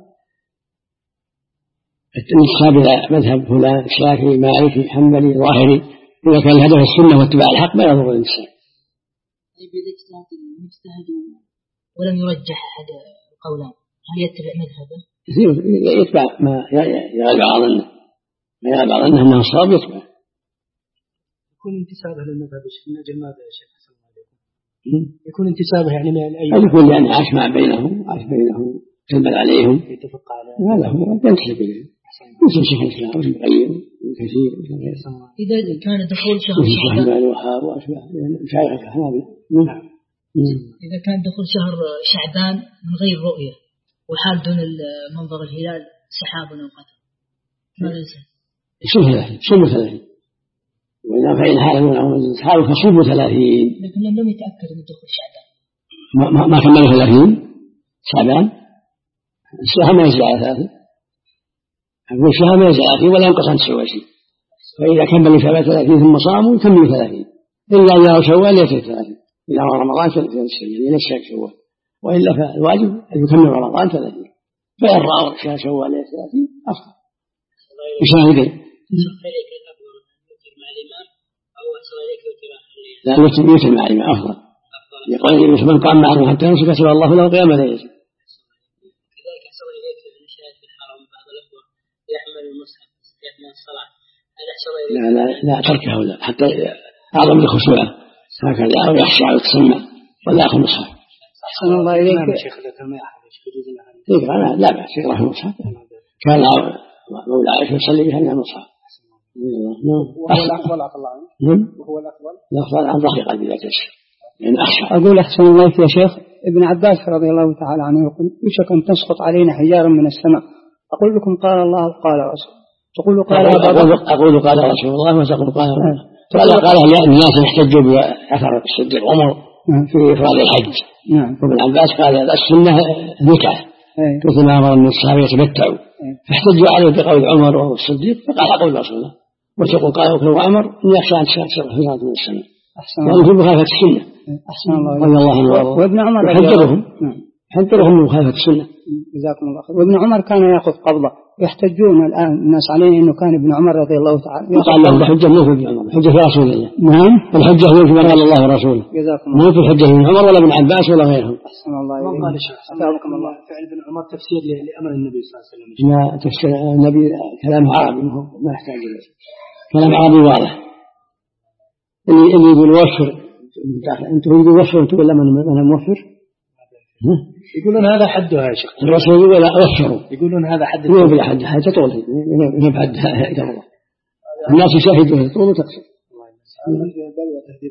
الانتساب إلى مذهب فلان شافعي مالكي حنبلي ظاهري، إذا كان الهدف السنة واتباع الحق ما يضر الإنسان. طيب إذا اجتهد المجتهد ولم يرجح أحد القولان هل يتبع مذهبه؟ يتبع ما يغلب على ظنه، ما يغلب على ظنه أنه صواب يتبع. يكون انتسابه للمذهب من أجل ماذا يا شيخ؟ يكون انتسابه يعني من أي؟ يكون يعني عاش مع بينهم عاش بينهم تلبل عليهم يتفق على هذا هو ينتسب إليه، مثل شيخ الإسلام وابن القيم وكثير إذا كان دخول شهر شعبان وحار وأشباه مشايخ الحنابلة. نعم. إذا كان دخول شهر شعبان من غير رؤية وحال دون منظر الهلال سحاب أو قطر ماذا يصير؟ يصوم ثلاثين صوم ثلاثين، وإذا فإن حال من السحاب فصوموا ثلاثين، لكن لم يتأكد من دخول شعبان ما ما, ما كملوا ثلاثين شعبان الشهر ما يزيد على ثلاثين، أقول الشهر ما يزيد على ثلاثين ولا ينقص عن تسوى شيء، فإذا كملوا شعبان ثلاثين ثم صاموا يكملوا ثلاثين، إلا إذا شوال يأتي ثلاثين، إذا رمضان ثلاثين يعني نفسك شوال، وإلا فالواجب أن يكمل رمضان ثلاثين. فإن رأوا شهر شوال ليلة ثلاثين أفضل بشاهدين. لا يوتر يوتر مع الإمام أفضل. يقول النبي من قام معه حتى ينصف كتب الله له قيام ليلة. كذلك أحسن إليك من شاهد في الحرم بعض الأخوة يحمل المصحف يحمل الصلاة. لا لا لا تركه لا حتى أعظم الخشوع هكذا أو يخشع ويتسمع ولا يأخذ المصحف. أحسن الله إليك. لا لا بأس يقرأ المصحف. كان مولى عائشة يصلي بها من المصحف. وهو الأفضل وهو الأفضل. الأفضل عن ظهر قلبي لا تشك. يعني أخشى. أقول أحسن الله يا شيخ ابن عباس رضي الله تعالى عنه يقول يوشك أن تسقط علينا حجارا من السماء أقول لكم قال الله قال رسول تقول قال أقول, أقول قال رسول الله وتقول قال رسول قال الناس يحتجوا بأثر الصديق عمر في إفراد الحج. وابن عباس قال السنة متعة مثل ما أمر الصحابة يتمتعوا فاحتجوا عليه بقول عمر والصديق فقال أقول رسول الله وتقول قال أبو عمر إن يخشى أن تشاهد حجارة من السماء يعني في مخالفة السنة. أحسن الله رضي الله عنه وابن عمر يحذرهم يحذرهم من مخالفة السنة. جزاكم الله خير. وابن عمر كان يأخذ قبضة يحتجون الآن الناس عليه إنه كان ابن عمر رضي الله تعالى وقال له الحجة مو في ابن عمر الحجة في رسول الله. نعم الحجة هو في قال الله ورسوله. جزاكم الله. مو في الحجة ابن عمر ولا ابن عباس ولا غيرهم. أحسن الله إليك. وقال الشيخ أثابكم الله فعل ابن عمر تفسير لأمر النبي صلى الله عليه وسلم. لا تفسير النبي كلام عربي ما يحتاج إليه كلام عربي واضح. اللي اللي يقول وفر أنت تريد وفر أنت ولا من من موفر؟ يقولون هذا حدها يا شيخ. الرسول يقول لا وفروا. يقولون هذا حد. مو بلا حد حاجة طول يبعد إلى الله. الناس يشاهدون طول وتقصر. بلوى تهذيب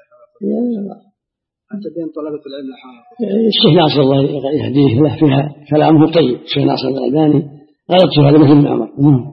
اللحية. أنت بين طلبة العلم حاضر. الشيخ ناصر الله يهديه له فيها كلامه طيب. الشيخ ناصر الألباني غلط في هذا مثل ابن عمر.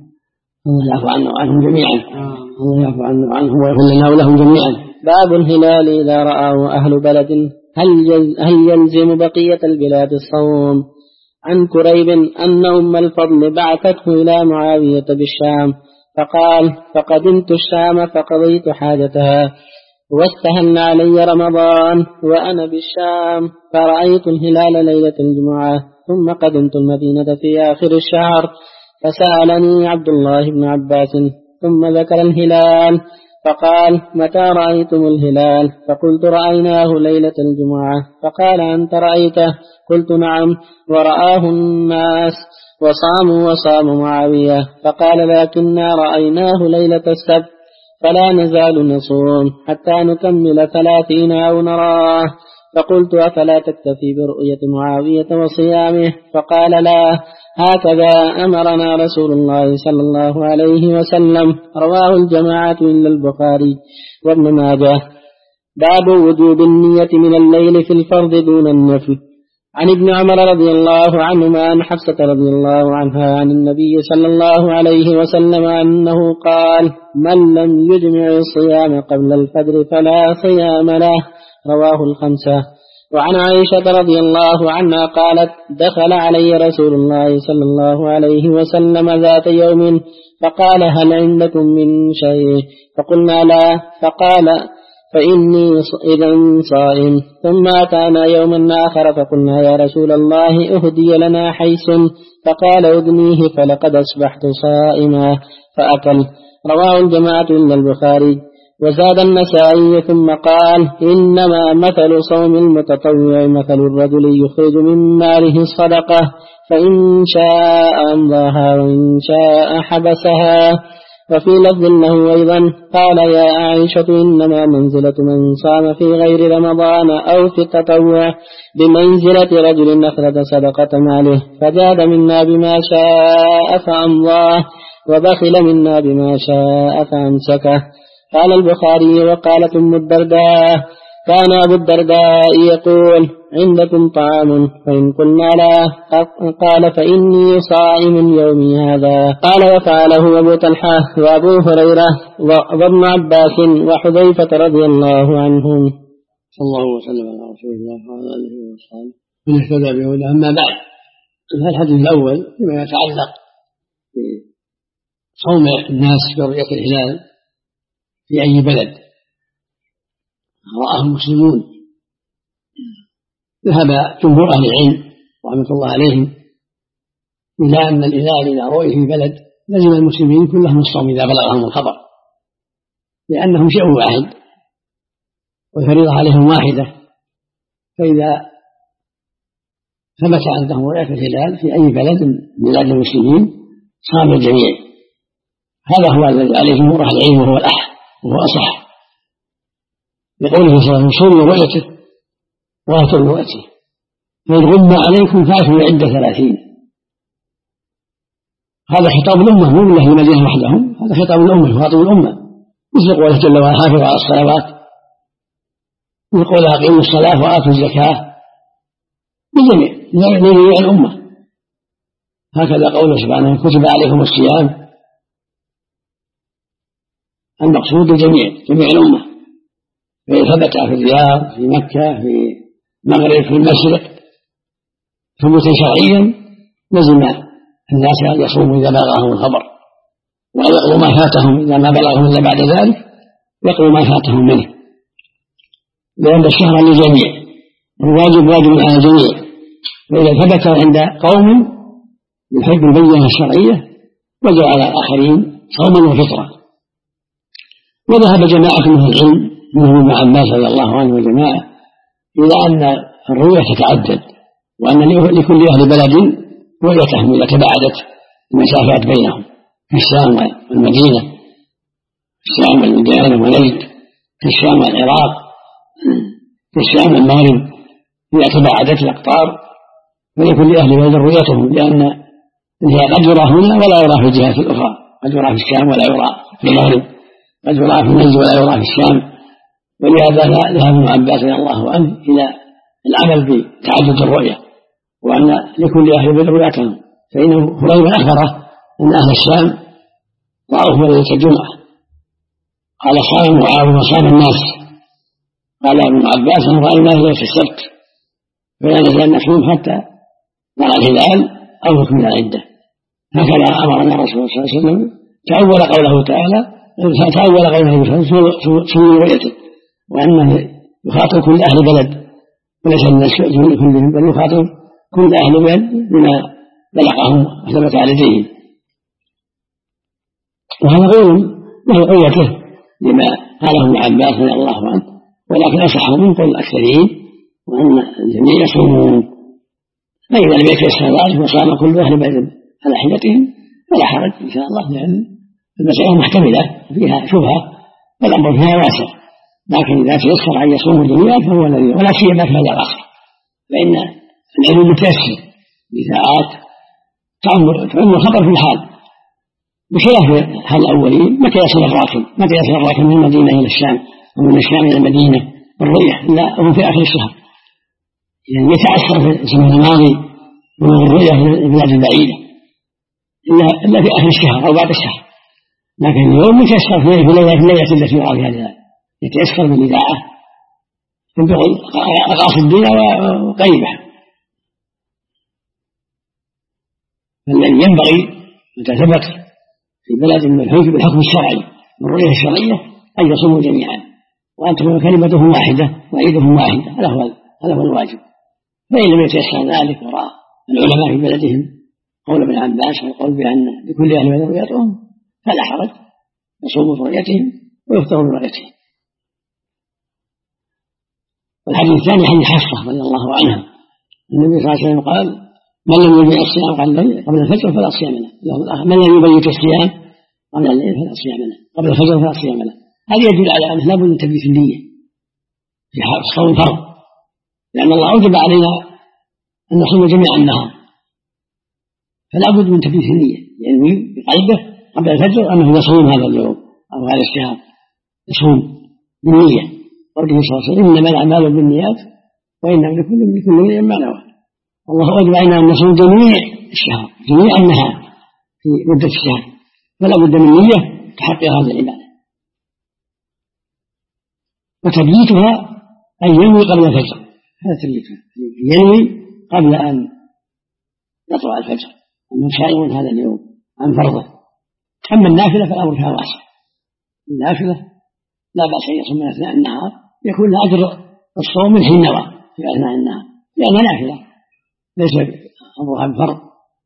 الله يعفو عنه وعنهم جميعا. الله يعفو عنه وعنهم ويغفر لنا ولهم جميعا. باب الهلال إذا رآه أهل بلد هل هل يلزم بقية البلاد الصوم؟ عن كريب أن أم الفضل بعثته إلى معاوية بالشام فقال فقدمت الشام فقضيت حاجتها واستهل علي رمضان وأنا بالشام فرأيت الهلال ليلة الجمعة ثم قدمت المدينة في آخر الشهر فسألني عبد الله بن عباس ثم ذكر الهلال فقال متى رأيتم الهلال؟ فقلت رأيناه ليلة الجمعة. فقال أنت رأيته؟ قلت نعم ورآه الناس وصاموا وصام معاوية. فقال لكننا رأيناه ليلة السبت فلا نزال نصوم حتى نكمل ثلاثين أو نراه. فقلت أفلا تكتفي برؤية معاوية وصيامه؟ فقال لا هكذا أمرنا رسول الله صلى الله عليه وسلم. رواه الجماعة إلا البخاري وابن ماجه. باب وجوب النية من الليل في الفرض دون النفل. عن ابن عمر رضي الله عنهما عن حفصة رضي الله عنها عن النبي صلى الله عليه وسلم أنه قال من لم يجمع الصيام قبل الفجر فلا صيام له. رواه الخمسة. وعن عائشة رضي الله عنها قالت دخل علي رسول الله صلى الله عليه وسلم ذات يوم فقال هل عندكم من شيء؟ فقلنا لا. فقال فإني إذا صائم. ثم أتانا يوما آخر فقلنا يا رسول الله أهدي لنا حيث فقال أدنيه فلقد أصبحت صائما فأكل. رواه الجماعة إلا البخاري. وزاد النسائي ثم قال إنما مثل صوم المتطوع مثل الرجل يخرج من ماله الصدقة فإن شاء أمضاها وإن شاء حبسها. وفي لفظ له أيضا قال يا عائشة إنما منزلة من صام في غير رمضان أو في التطوع بمنزلة رجل أخرج صدقة ماله فزاد منا بما شاء فأمضاه وبخل منا بما شاء فأمسكه. قال البخاري وقالت أم الدرداء كان أبو الدرداء يقول عندكم طعام؟ فإن قلنا لا قال فإني صائم يومي هذا. قال وفعله أبو طلحة وأبو هريرة وابن عباس وحذيفة رضي الله عنهم. صلى الله وسلم على رسول الله وعلى آله وصحبه من اهتدى بهداه. أما بعد الحديث الأول فيما يتعلق بصوم الناس برؤية الهلال في أي بلد رآه المسلمون. ذهب جمهور أهل العلم رحمة الله عليهم إلى أن الهلال إذا رؤي في بلد لزم المسلمين كلهم الصوم إذا بلغهم الخبر، لأنهم شيء واحد والفريضة عليهم واحدة. فإذا ثبت عندهم رؤية الهلال في أي بلد من بلاد المسلمين صام الجميع. هذا هو الذي عليه جمهور أهل العلم وهو الأحسن وهو أصح، لقوله صلى الله عليه وسلم: صوموا رؤيته وآتوا رؤيته، فإن غم عليكم فأتوا العدة ثلاثين. هذا خطاب الأمة مو من أهل المدينة وحدهم، هذا خطاب الأمة يخاطب الأمة، مثل قوله جل وعلا: حافظوا على الصلوات، ويقول: أقيموا الصلاة وآتوا الزكاة، لجميع لجميع الأمة. هكذا قوله سبحانه: كتب عليكم الصيام، المقصود الجميع جميع الأمة. فإن ثبت في الرياض، في مكة، في المغرب، في المشرق ثبوتا شرعيا لزم الناس أن يصوموا إذا بلغهم الخبر، ويقضوا ما فاتهم إذا ما بلغهم إلا بعد ذلك يقضوا ما فاتهم منه، لأن الشهر للجميع والواجب واجب على الجميع. وإذا ثبت عند قوم يحب البينة الشرعية وجب على الآخرين صوما وفطرا. وذهب جماعة من العلم منهم ابن عباس رضي الله عنه وجماعة إلى أن الرؤية تتعدد، وأن لكل أهل بلد رؤيتهم إذا تباعدت المسافات بينهم، في الشام والمدينة، في الشام والمدينة ونجد، في الشام والعراق، في الشام والمغرب، إذا تباعدت الأقطار فلكل أهل بلد رؤيتهم، لأن هي قد يرى هنا ولا يرى في الجهات الأخرى، قد يرى في الشام ولا يرى في المغرب، قد يرى في النجد ولا يرى في الشام. ولهذا ذهب ابن عباس رضي الله عنه إلى العمل بتعدد الرؤية، وأن لكل أهل بلد رؤيتهم، فإنه هريرة أخبره أن أهل الشام رأوه ليلة الجمعة، قال: صام معاذ وصام الناس. قال ابن عباس: رأى الناس ليلة السبت، فلا نزال نصوم حتى نرى الهلال أو نكمل العدة. هكذا أمرنا الرسول صلى الله عليه وسلم، تأول قوله تعالى تأول قوله صوموا رؤيته، وأنه يخاطب كل أهل بلد وليس من الشؤم كلهم، بل يخاطب كل أهل بلد بما بلغهم وثبت على يديهم. وهذا قول له قوته لما قاله ابن عباس رضي الله عنه، ولكن أصح من قول الأكثرين وأن الجميع يصومون. فإذا لم يتيسر ذلك وصام كل أهل بلد على حدتهم فلا حرج إن شاء الله، لأن المسألة محتملة وفيها شبهة والأمر فيها واسع. لكن إذا تيسر أن يصوم الجميع فهو الذي، ولا سيما في هذا العصر، فإن العلم متيسر بساعات تعم الخبر في الحال، بخلاف حال الأولين متى يصل الراكب متى يصل الراكب من المدينة إلى الشام ومن الشام إلى المدينة بالرؤية إلا هو في آخر الشهر، يعني يتأثر في الزمن الماضي من الرؤية في البلاد البعيدة إلا في آخر الشهر أو بعد الشهر. لكن اليوم يتيسر في الليلة التي يرى فيها الهلال، يتيسر بالإذاعة تنبغي أقاصدين وقريبة. فالذي ينبغي متى ثبت في بلد من الحكم بالحكم الشرعي والرؤية الشرعية أن يصوموا جميعا، وأن تكون كلمتهم واحدة وعيدهم واحدة، هذا هو هذا هو الواجب. فإن لم يتيسر ذلك وراء العلماء في بلدهم قول ابن عباس والقول بأن لكل أهل بلد رؤيتهم فلا حرج، يصوموا برؤيتهم ويفطروا برؤيتهم. والحديث الثاني حديث حفصة رضي الله عنها، النبي صلى الله عليه وسلم قال: من لم يبيت الصيام قبل الفجر فلا صيام له، من لم يبيت الصيام قبل الليل فلا صيام له، قبل الفجر فلا صيام له. هذا يدل على أنه لا بد من تثبيت النية في صوم فرض، لأن الله أوجب علينا أن نصوم جميع النهار، فلا بد من تثبيت النية، ينوي يعني بقلبه قبل الفجر أنه يصوم هذا اليوم أو هذا الشهر، يصوم بالنية. قوله صلى الله عليه وسلم: إنما الأعمال بالنيات وإنما لكل امرئ ما نوى. الله أوجب علينا أن نصوم جميع الشهر جميع النهار في مدة الشهر، فلا بد من نية تحقق هذه العبادة. وتبييتها أن ينوي قبل الفجر، هذا تبييتها، ينوي قبل أن يطلع الفجر أنه صائم هذا اليوم عن فرضه. أما النافلة فالأمر فيها واسع، النافلة لا بأس أن يصوم من أثناء النهار، يكون أجر الصوم من حين نوى في أثناء النهار، لأنها نافلة ليس أمرها بفرض.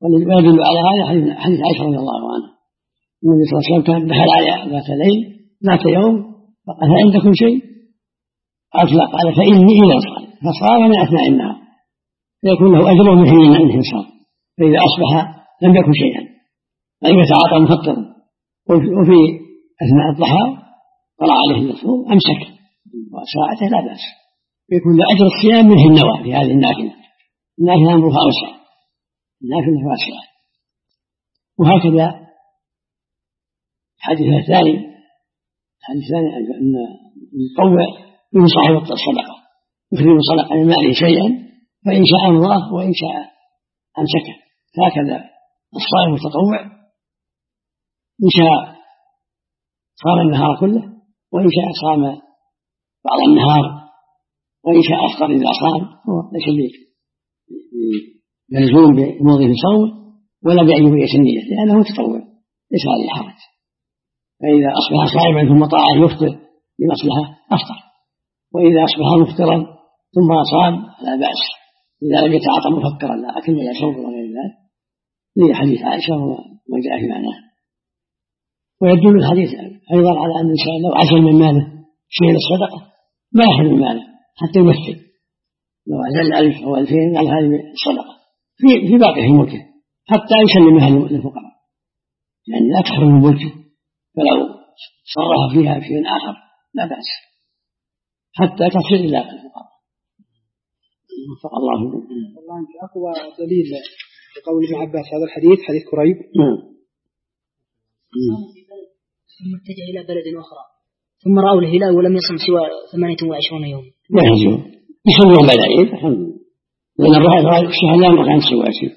ويدل على هذا حديث عائشة رضي الله عنها النبي صلى الله عليه وسلم كان دخل عليها ذات ليل ذات يوم فقال هل عندكم شيء؟ قالت لا. قال فإني إذا صام فصام من أثناء النهار فيكون له أجر من حين الانتصار فإذا أصبح لم يكن شيئا فإن يتعاطى مفطر وفي أثناء الضحى طلع عليه المصوم أمسك وساعته لا بأس يكون له أجر الصيام منه النوى في هذه النافلة. النافلة أمرها أوسع النافلة واسعة. وهكذا الحديث الثاني الحديث الثاني أن يطوع من صاحب الصدقة يخرج من صدقة من ماله شيئا فإن شاء الله وإن شاء أمسكه. هكذا الصائم المتطوع إن شاء صام النهار كله وإن شاء صام بعض النهار وإن شاء أفطر إذا صام هو ليس بلزوم بموضع صومه ولا بأيوبية النية لأنه متطوع ليس عليه حرج. فإذا أصبح صائما ثم طاعه يفطر بمصلحة أفطر وإذا أصبح مفطرا ثم صام لا بأس إذا لم يتعاطى مفكرا لا أكل ولا شرب وغير ذلك لحديث عائشة وجاء في معناه. ويدل الحديث أيضا على أن الإنسان لو عزل من ماله شيء للصدقة ما يحل من ماله حتى يمثل لو عزل ألف أو ألفين على هذه الصدقة في في باقي في ملكه حتى يسلمها للفقراء يعني لا تحرم من ملكه فلو صرف فيها شيء آخر لا بأس حتى تصل إلى الفقراء. وفق الله والله أنت أقوى دليل لقول ابن عباس هذا الحديث حديث كريب ثم اتجه إلى بلد أخرى ثم رأوا الهلال ولم يصم سوى ثمانية وعشرين يوم لا يجوز يصوم يوم بعد العيد لأن الرأي الشهر لا مكان سوى شيء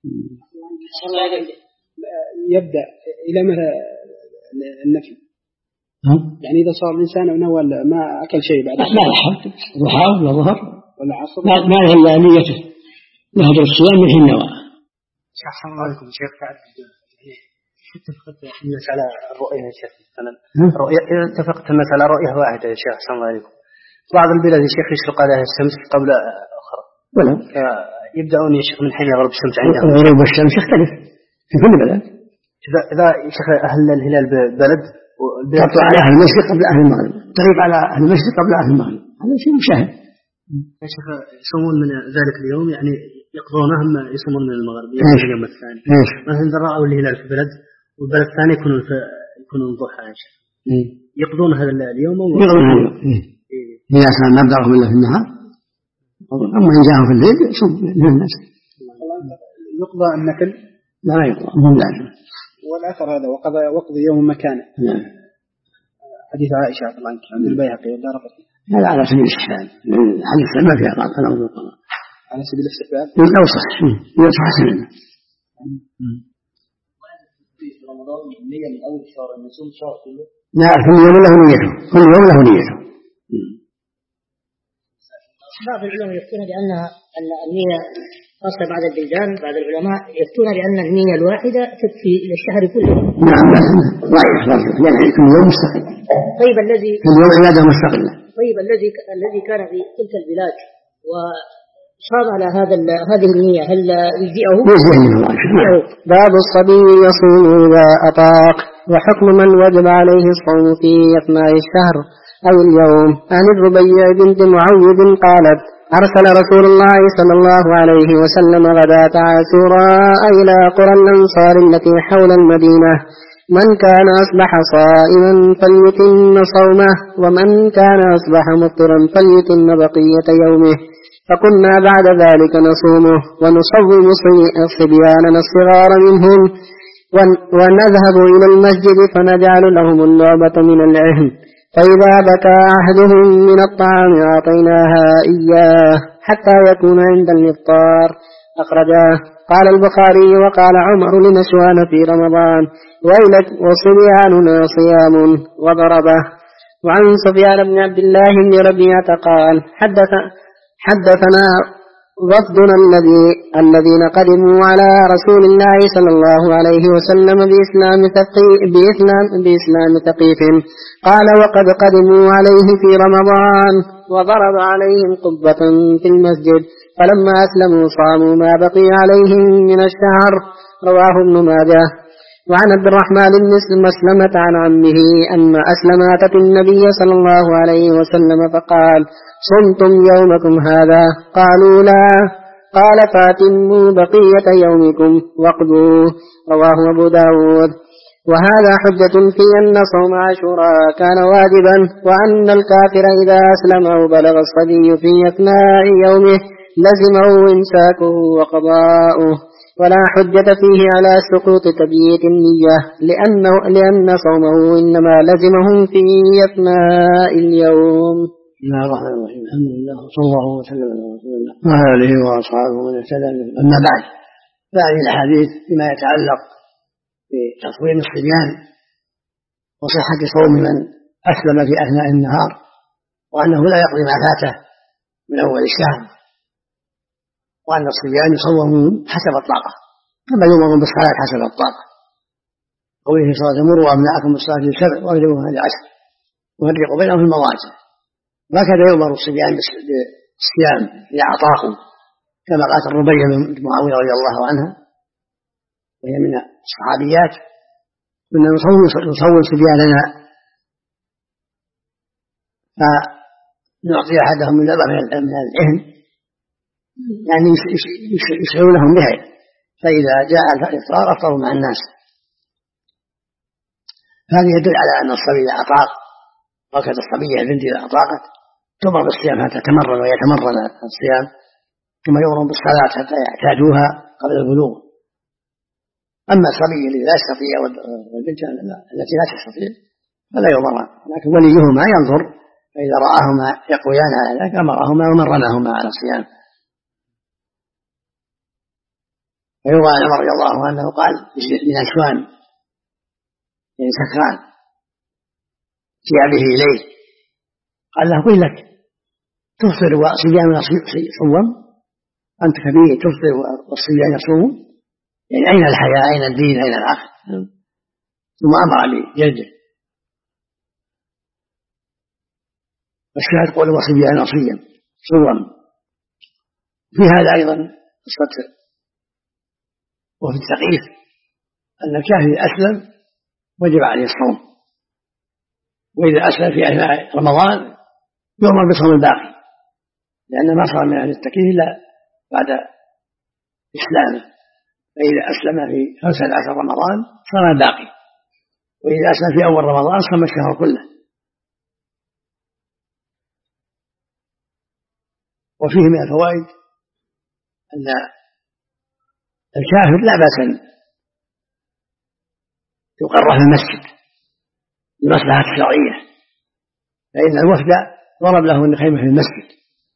يبدأ إلى متى النفي يعني إذا صار الإنسان ونوى ما أكل شيء بعد لا يحب ضحى ولا ظهر ولا عصر ما يهلا نيته نهج الصيام من النوى. أحسن الله عليكم شيخ اتفقت المسألة الرؤية يا شيخ رؤية اتفقت المسألة رؤية واحدة يا شيخ أحسن الله عليكم. بعض البلاد يا شيخ يشرق عليها الشمس قبل أخرى ولا يبدأون يا شيخ من حين يغرب الشمس عندهم. غروب الشمس يختلف في كل بلد. إذا إذا يا شيخ أهل الهلال ببلد تطلع على أهل المشرق قبل أهل المغرب تغيب على أهل المشرق قبل أهل المغرب هذا شيء مشاهد. يا شيخ يصومون من ذلك اليوم يعني يقضونه هم يصومون من المغرب اليوم الثاني مثلا رأوا الهلال في بلد والبلد الثاني يكونون في يكونون ضحى يا شيخ يقضون هذا اليوم يقضون هذا اليوم إذا كان مبدأهم إلا في النهار أما إن جاءهم في الليل يصوم للناس. يقضى النكل لا ما يقضى هم لازم والأثر هذا وقضى وقضى يوم مكانه حديث عائشة رضي الله عنها عند البيهقي والدار قطني هذا على سبيل الاستحباب حديث ما فيها قال أنا أقول على سبيل الاستحباب لو صح لو صح سنة رمضان النية من أول شهر أن يصوم شهر كله لا كل يوم له نيته كل يوم له نيته. بعض العلماء يفتون بأنها أن النية خاصة بعد البلدان بعض العلماء يفتون بأن النية الواحدة تكفي للشهر كله. نعم ضعيف يعني كل يوم مستقل. طيب الذي كل يوم عبادة مستقلة. طيب الذي الذي كان في تلك البلاد وصار على هذا هذه النية هل يجزئه؟ يجزئه. باب الصبي يصوم إذا أطاق وحكم من وجب عليه الصوم في أثناء الشهر أو اليوم. عن الربيع بنت معوذ قالت أرسل رسول الله صلى الله عليه وسلم غداة عاشوراء إلى قرى الأنصار التي حول المدينة من كان أصبح صائما فليتم صومه ومن كان أصبح مفطرا فليتم بقية يومه. فكنا بعد ذلك نصومه ونصوم صبياننا الصغار منهم ونذهب إلى المسجد فنجعل لهم اللعبة من العهن فإذا بكى أحدهم من الطعام أعطيناها إياه حتى يكون عند الإفطار. أخرجاه. قال البخاري وقال عمر لنسوان في رمضان ويلك وصبياننا صيام وضربه. وعن سفيان بن عبد الله بن ربيعة قال حدث حدثنا وفدنا الذي الذين قدموا على رسول الله صلى الله عليه وسلم بإسلام بإسلام بإسلام ثقيف قال وقد قدموا عليه في رمضان وضرب عليهم قبة في المسجد فلما أسلموا صاموا ما بقي عليهم من الشهر. رواه ابن ماجه. وعن عبد الرحمن بن مسلمة عن عمه أن أسلم أتت النبي صلى الله عليه وسلم فقال: صمتم يومكم هذا؟ قالوا لا. قال: فاتموا بقية يومكم واقضوا. رواه أبو داود. وهذا حجة في أن صوم عاشوراء كان واجبا، وأن الكافر إذا أسلم أو بلغ الصبي في أثناء يومه لزمه إمساكه وقضاؤه، ولا حجة فيه على سقوط تبييت النية، لأنه لأن صومه إنما لزمهم في أثناء اليوم. بسم الله الرحمن الرحيم. الحمد لله وصلى الله وسلم على رسول الله وعلى آله وأصحابه ومن اهتدى به. أما بعد، فهذه الأحاديث فيما يتعلق بتصويم الصبيان وصحة صوم من أسلم في أثناء النهار، وأنه لا يقضي ما فاته من أول الشهر، وأن الصبيان يصومون حسب الطاقة كما يؤمرون بالصلاة حسب الطاقة. قوله صلى الله عليه وسلم: مروا أبناءكم بالصلاة لسبع واضربوهم لعشر وفرقوا بينهم في المضاجع. وهكذا يؤمر الصبيان بالصيام إذا أطاقوا، كما قالت الربيع بنت معاوية رضي الله عنها وهي من الصحابيات: كنا نصوم صبياننا فنعطي أحدهم من العهن، يعني يشعرونهم بها، فإذا جاء الإفطار أفطروا مع الناس. هذا يدل على أن الصبي إذا أطاق، وكذا الصبية البنت إذا أطاقت تؤمر بالصيام حتى تتمرن ويتمرن الصيام، كما يؤمر بالصلاة حتى يعتادوها قبل البلوغ. أما الصبي الذي لا يستطيع والبنت التي لا تستطيع فلا يؤمر، لكن وليهما ينظر، فإذا رآهما يقويان على ذلك أمرهما ومرنهما على الصيام. ويروى عن عمر رضي الله عنه قال لنسوان يعني سكران ثيابه إليه، قال له: قل لك تفطر وصبياننا صوم؟ أنت كبير تفطر والصبيان يصومون؟ يعني أين الحياة؟ أين الدين؟ أين العقل؟ ثم أمر بجلده. والشاهد قوله: وصبياننا صوم. في هذا أيضا قصة وفي التقييد أن الكافر أسلم وجب عليه الصوم، وإذا أسلم في أثناء رمضان يؤمر بصوم الباقي، لأن ما صار من أهل التكليف إلا بعد إسلامه، فإذا أسلم في خمسة عشر رمضان صام الباقي، وإذا أسلم في أول رمضان صام الشهر كله. وفيه من الفوائد أن الكافر لا بأس أن يقر في المسجد لمصلحة الشرعية، فإن الوفد ضرب له أن خيمة في المسجد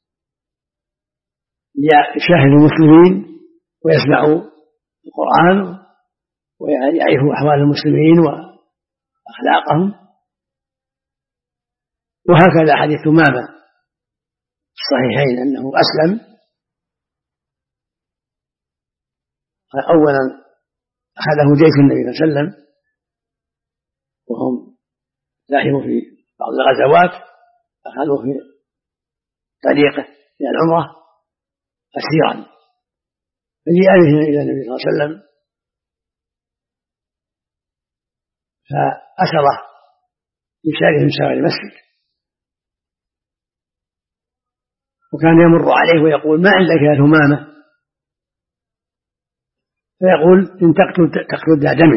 ليشاهدوا المسلمين ويسمعوا القرآن ويعرفوا أحوال المسلمين وأخلاقهم. وهكذا حديث ثمامة الصحيحين أنه أسلم أولا أخذه جيش النبي صلى الله عليه وسلم وهم ذاهبوا في بعض الغزوات، أخذوا في طريقه إلى العمرة أسيرا، فجاء إلى النبي صلى الله عليه وسلم فأسره لسائر من سائر المسجد، وكان يمر عليه ويقول: ما عندك يا ثمامة؟ فيقول: إن تقتل تقتل ذا دم،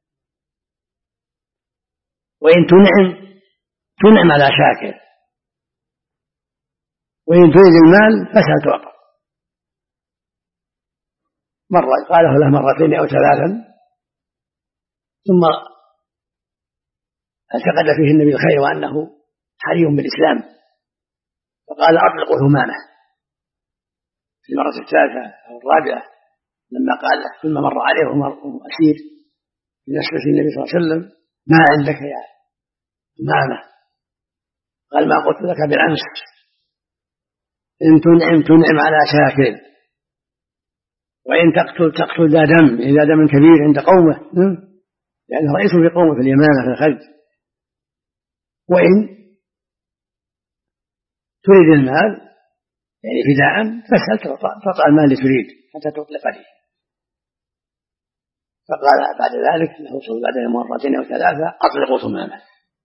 وإن تنعم تنعم على شاكر، وإن تريد المال فسل تعطى. مرة قاله له مرتين أو ثلاثا، ثم اعتقد فيه النبي الخير وأنه حري بالإسلام، فقال: أطلقوا ثمامة. في المرة الثالثة أو الرابعة لما قال له ثم مر عليه وهو أسير في نسبة النبي صلى الله عليه وسلم: ما عندك يا ثمامة؟ قال: ما قلت لك بالأمس، إن تنعم تنعم على شاكر، وإن تقتل تقتل ذا دم، إذا دم كبير عند قومه، لأنه يعني رئيس في قومه في اليمامة في الخلف، وإن تريد المال يعني فداء فاسأل تعطى المال اللي تريد حتى تطلق فيه. فقال بعد ذلك له صلى بعد مرتين أو ثلاثة أطلقوا ثمامه،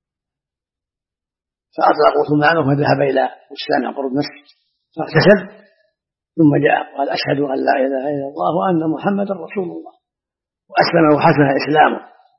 فأطلقوا ثمامه وذهب إلى بستان قرب مسجد فاغتسل ثم جاء قال أشهد أن لا إله إلا الله وأن محمدا رسول الله، وأسلم وحسن إسلامه.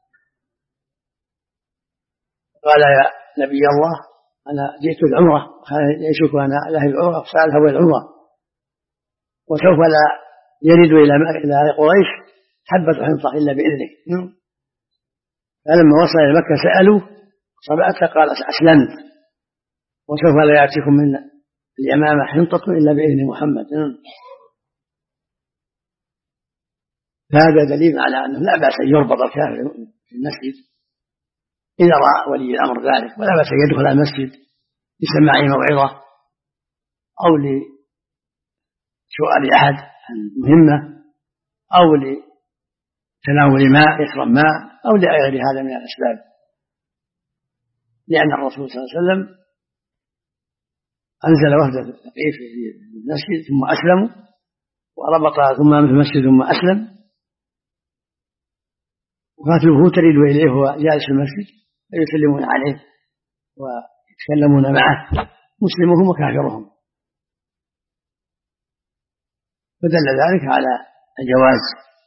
قال يا نبي الله أنا جئت العمرة، يشك أنا ذهب العمرة فسألها العمرة وسوف لا يرد إلى قريش حبة حنطة إلا بإذنك. فلما وصل إلى مكة سألوا صبأت قال أسلمت وسوف لا يأتيكم من اليمامة حنطة إلا بإذن محمد. فهذا دليل على أنه لا بأس أن يربط الكافر في المسجد إذا رأى ولي الأمر ذلك، ولا بأس أن يدخل المسجد لسماع موعظة أو لسؤال أحد عن مهمة أو لتناول ماء يشرب ماء أو لغير هذا من الأسباب، لأن الرسول صلى الله عليه وسلم أنزل وفد ثقيف في المسجد ثم أسلموا وربط ثم في المسجد ثم أسلم، وكانت الوفود تريد إليه وهو جالس في المسجد فيسلمون عليه ويتكلمون معه مسلمهم وكافرهم، فدل ذلك على الجواز.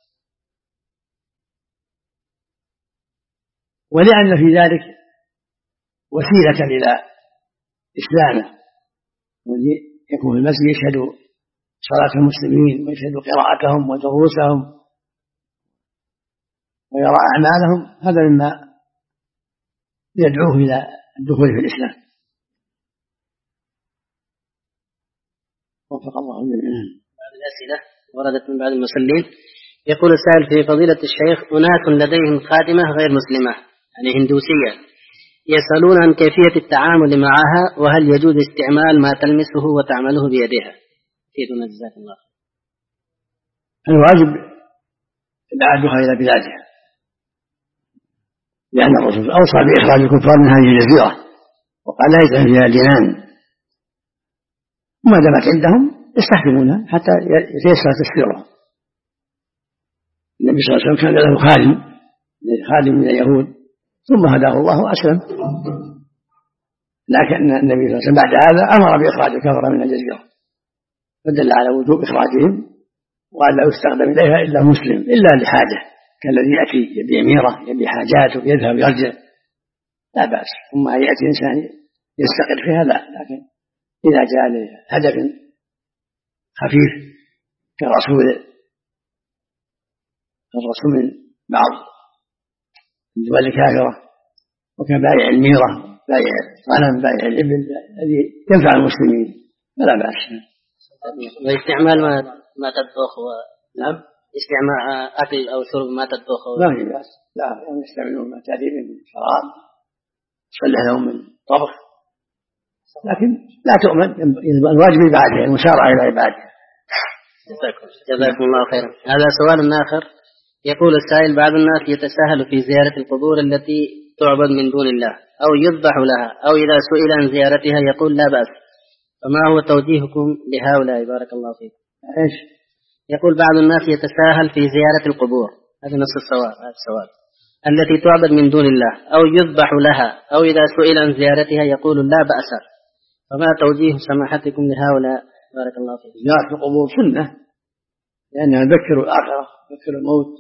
ولأن في ذلك وسيلة إلى إسلامه، يكون في المسجد يشهد صلاة المسلمين ويشهد قراءتهم ودروسهم ويرى أعمالهم، هذا مما يدعوه إلى الدخول في الإسلام. وفق الله جميعا. بعض الأسئلة وردت من بعض المسلمين، يقول السائل في فضيلة الشيخ أناس لديهم خادمة غير مسلمة يعني هندوسية يسألون عن كيفية التعامل معها وهل يجوز استعمال ما تلمسه وتعمله بيدها. كيفنا جزاك الله. الواجب إبعادها إلى بلادها، لأن الرسول أوصى بإخراج الكفار من هذه الجزيرة وقال لا يدعون فيها جنان، وما دامت عندهم يستحكمونها حتى يتيسر تسفيرها. النبي صلى الله عليه وسلم كان له خادم خادم من اليهود ثم هداه الله وأسلم، لكن النبي صلى الله عليه وسلم بعد هذا أمر بإخراج الكفر من الجزيرة، فدل على وجوب إخراجهم وأن لا يستخدم إليها إلا مسلم إلا لحاجة، كالذي يأتي يبي أميرة يبي حاجاته يذهب يرجع لا بأس، ثم يأتي إنسان يستقر فيها لا، لكن إذا جاء لهدف خفيف كالرسول الرسول من بعض الدول الكافرة وكبائع الميرة بائع الغنم بائع الإبل الذي ينفع المسلمين فلا بأس. واستعمال ما ما تطبخ و... نعم استعمال أكل أو شرب ما تطبخ و... لا في بأس، لا يستعملون ما تأتي من شراب صلح لهم من طبخ، لكن لا تؤمن، الواجب عباده المسارعة إلى عباده. جزاكم الله خيرا. هذا سؤال آخر، يقول السائل بعض الناس يتساهل في زيارة القبور التي تعبد من دون الله أو يذبح لها أو إذا سئل عن زيارتها يقول لا بأس، فما هو توجيهكم لهؤلاء بارك الله فيكم؟ إيش؟ يقول بعض الناس يتساهل في زيارة القبور، هذا نص السؤال السؤال التي تعبد من دون الله أو يذبح لها أو إذا سئل عن زيارتها يقول لا بأس، فما توجيه سماحتكم لهؤلاء بارك الله فيكم؟ زيارة القبور سنة لأنها تذكر الآخرة تذكر الموت،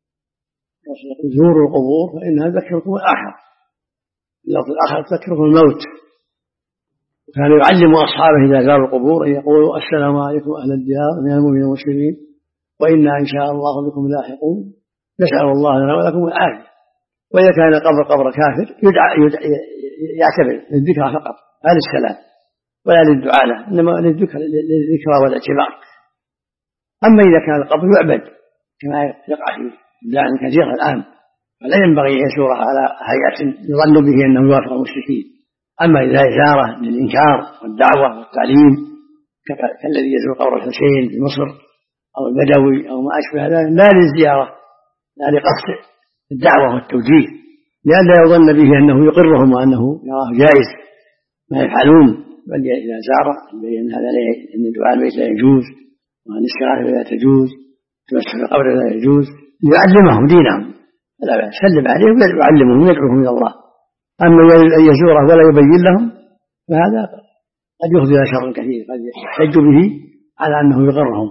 زوروا القبور فإنها تذكركم الآخرة، لفظ الآخرة تذكركم الموت. وكان يعلم أصحابه إذا زاروا القبور أن يقولوا السلام عليكم أهل الديار من المؤمنين والمسلمين وإنا إن شاء الله بكم لاحقون نسأل الله لنا ولكم العافية. وإذا كان قبر قبر كافر يدعى يعتبر للذكرى فقط لا للسلام ولا للدعاء له، إنما للذكرى والاعتبار. أما إذا كان القبر يعبد كما يقع في بلاد كثيرة الآن فلا ينبغي أن يزوره على هيئة يظن به أنه يوافق المشركين. أما إذا زاره للإنكار والدعوة والتعليم كالذي يزور قبر الحسين في مصر أو البدوي أو ما أشبه ذلك لا للزيارة لا لقصد الدعوة والتوجيه، لئلا يظن به أنه يقرهم وأنه يراه جائز ما يفعلون بل إذا زار بين هذا أن دعاء البيت لا يجوز، وأن الاستغاثة لا تجوز، تمسح القبر لا يجوز، يعلمهم دينهم فلا بأس، سلم عليهم ويعلمهم ويدعوهم إلى الله. أما أن يزوره ولا يبين لهم فهذا قد يفضي إلى شر كثير، قد يحتج به على أنه يغرهم.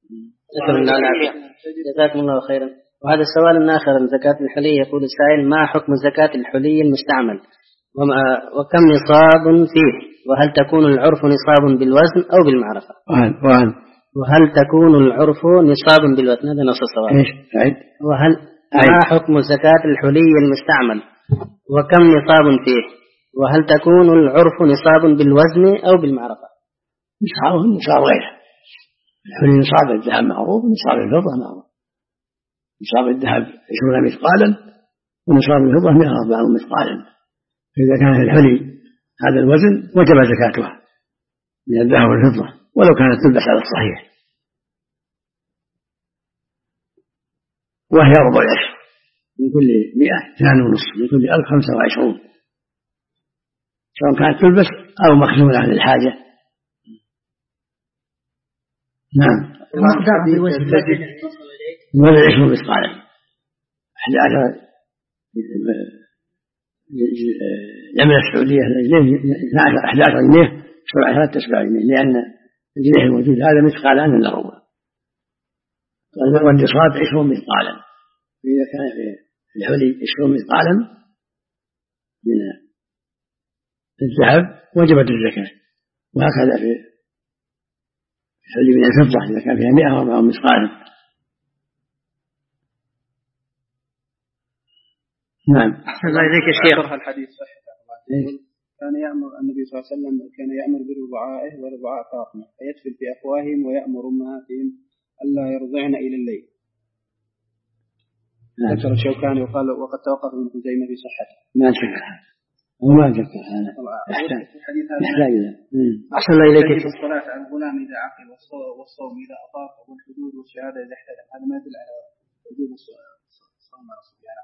جزاكم الله خيرا. وهذا السؤال آخر عن زكاة الحلي، يقول السائل: ما حكم زكاة الحلي المستعمل، وكم نصاب فيه، وهل تكون العرف نصاب بالوزن أو بالمعرفة؟ وهل, وهل, وهل تكون العرف نصاب بالوزن؟ هذا نص السؤال. وهل ما حكم زكاة الحلي المستعمل، وكم نصاب فيه، وهل تكون العرف نصاب بالوزن أو بالمعرفة؟ نصاب نصاب غيره. الحلي نصاب الذهب معروف، نصاب الفضة معروف. نصاب الذهب عشرون مثقالا، ونصاب الفضة مئة وأربعون مثقالا. فإذا كان الحلي هذا الوزن وجب زكاتها من الذهب والفضة، ولو كانت تلبس على الصحيح، وهي ربع العشر، من كل مئة اثنان ونصف، من كل ألف خمسة وعشرون، سواء كانت تلبس أو مخزونة عن الحاجة. نعم. الوزن عشرون مثقالا، أحد عشر العملة السعودية أحد عشر جنيه، سبع عشرات تسبع جنيه، لأن الجنيه الموجود هذا مثقالان إلا ربع، والنصاب عشرون مثقالا. فإذا كان في الحلي عشرون مثقالا من الذهب وجبت الزكاة، وهكذا في الحلي من الفضة إذا كان فيها مئة وأربعون مثقالا. نعم. أحسن الله إليك يا شيخ. الحديث صحيح. كان يأمر النبي صلى الله عليه وسلم كان يأمر برضعائه ورضعاء فاطمة، فيدفل في أفواههم ويأمر أمهاتهم ألا يرضعن إلى الليل. ذكر الشوكاني وقال وقد توقف ابن خزيمة في صحته. ما شك وما شك هذا يحتاج إلى. أحسن الله إليك. الصلاة على الغلام إذا عقل، والصوم إذا أطاق، والحدود والشهادة إذا احتلم. هذا ما يدل على وجوب الصوم على الصبيان.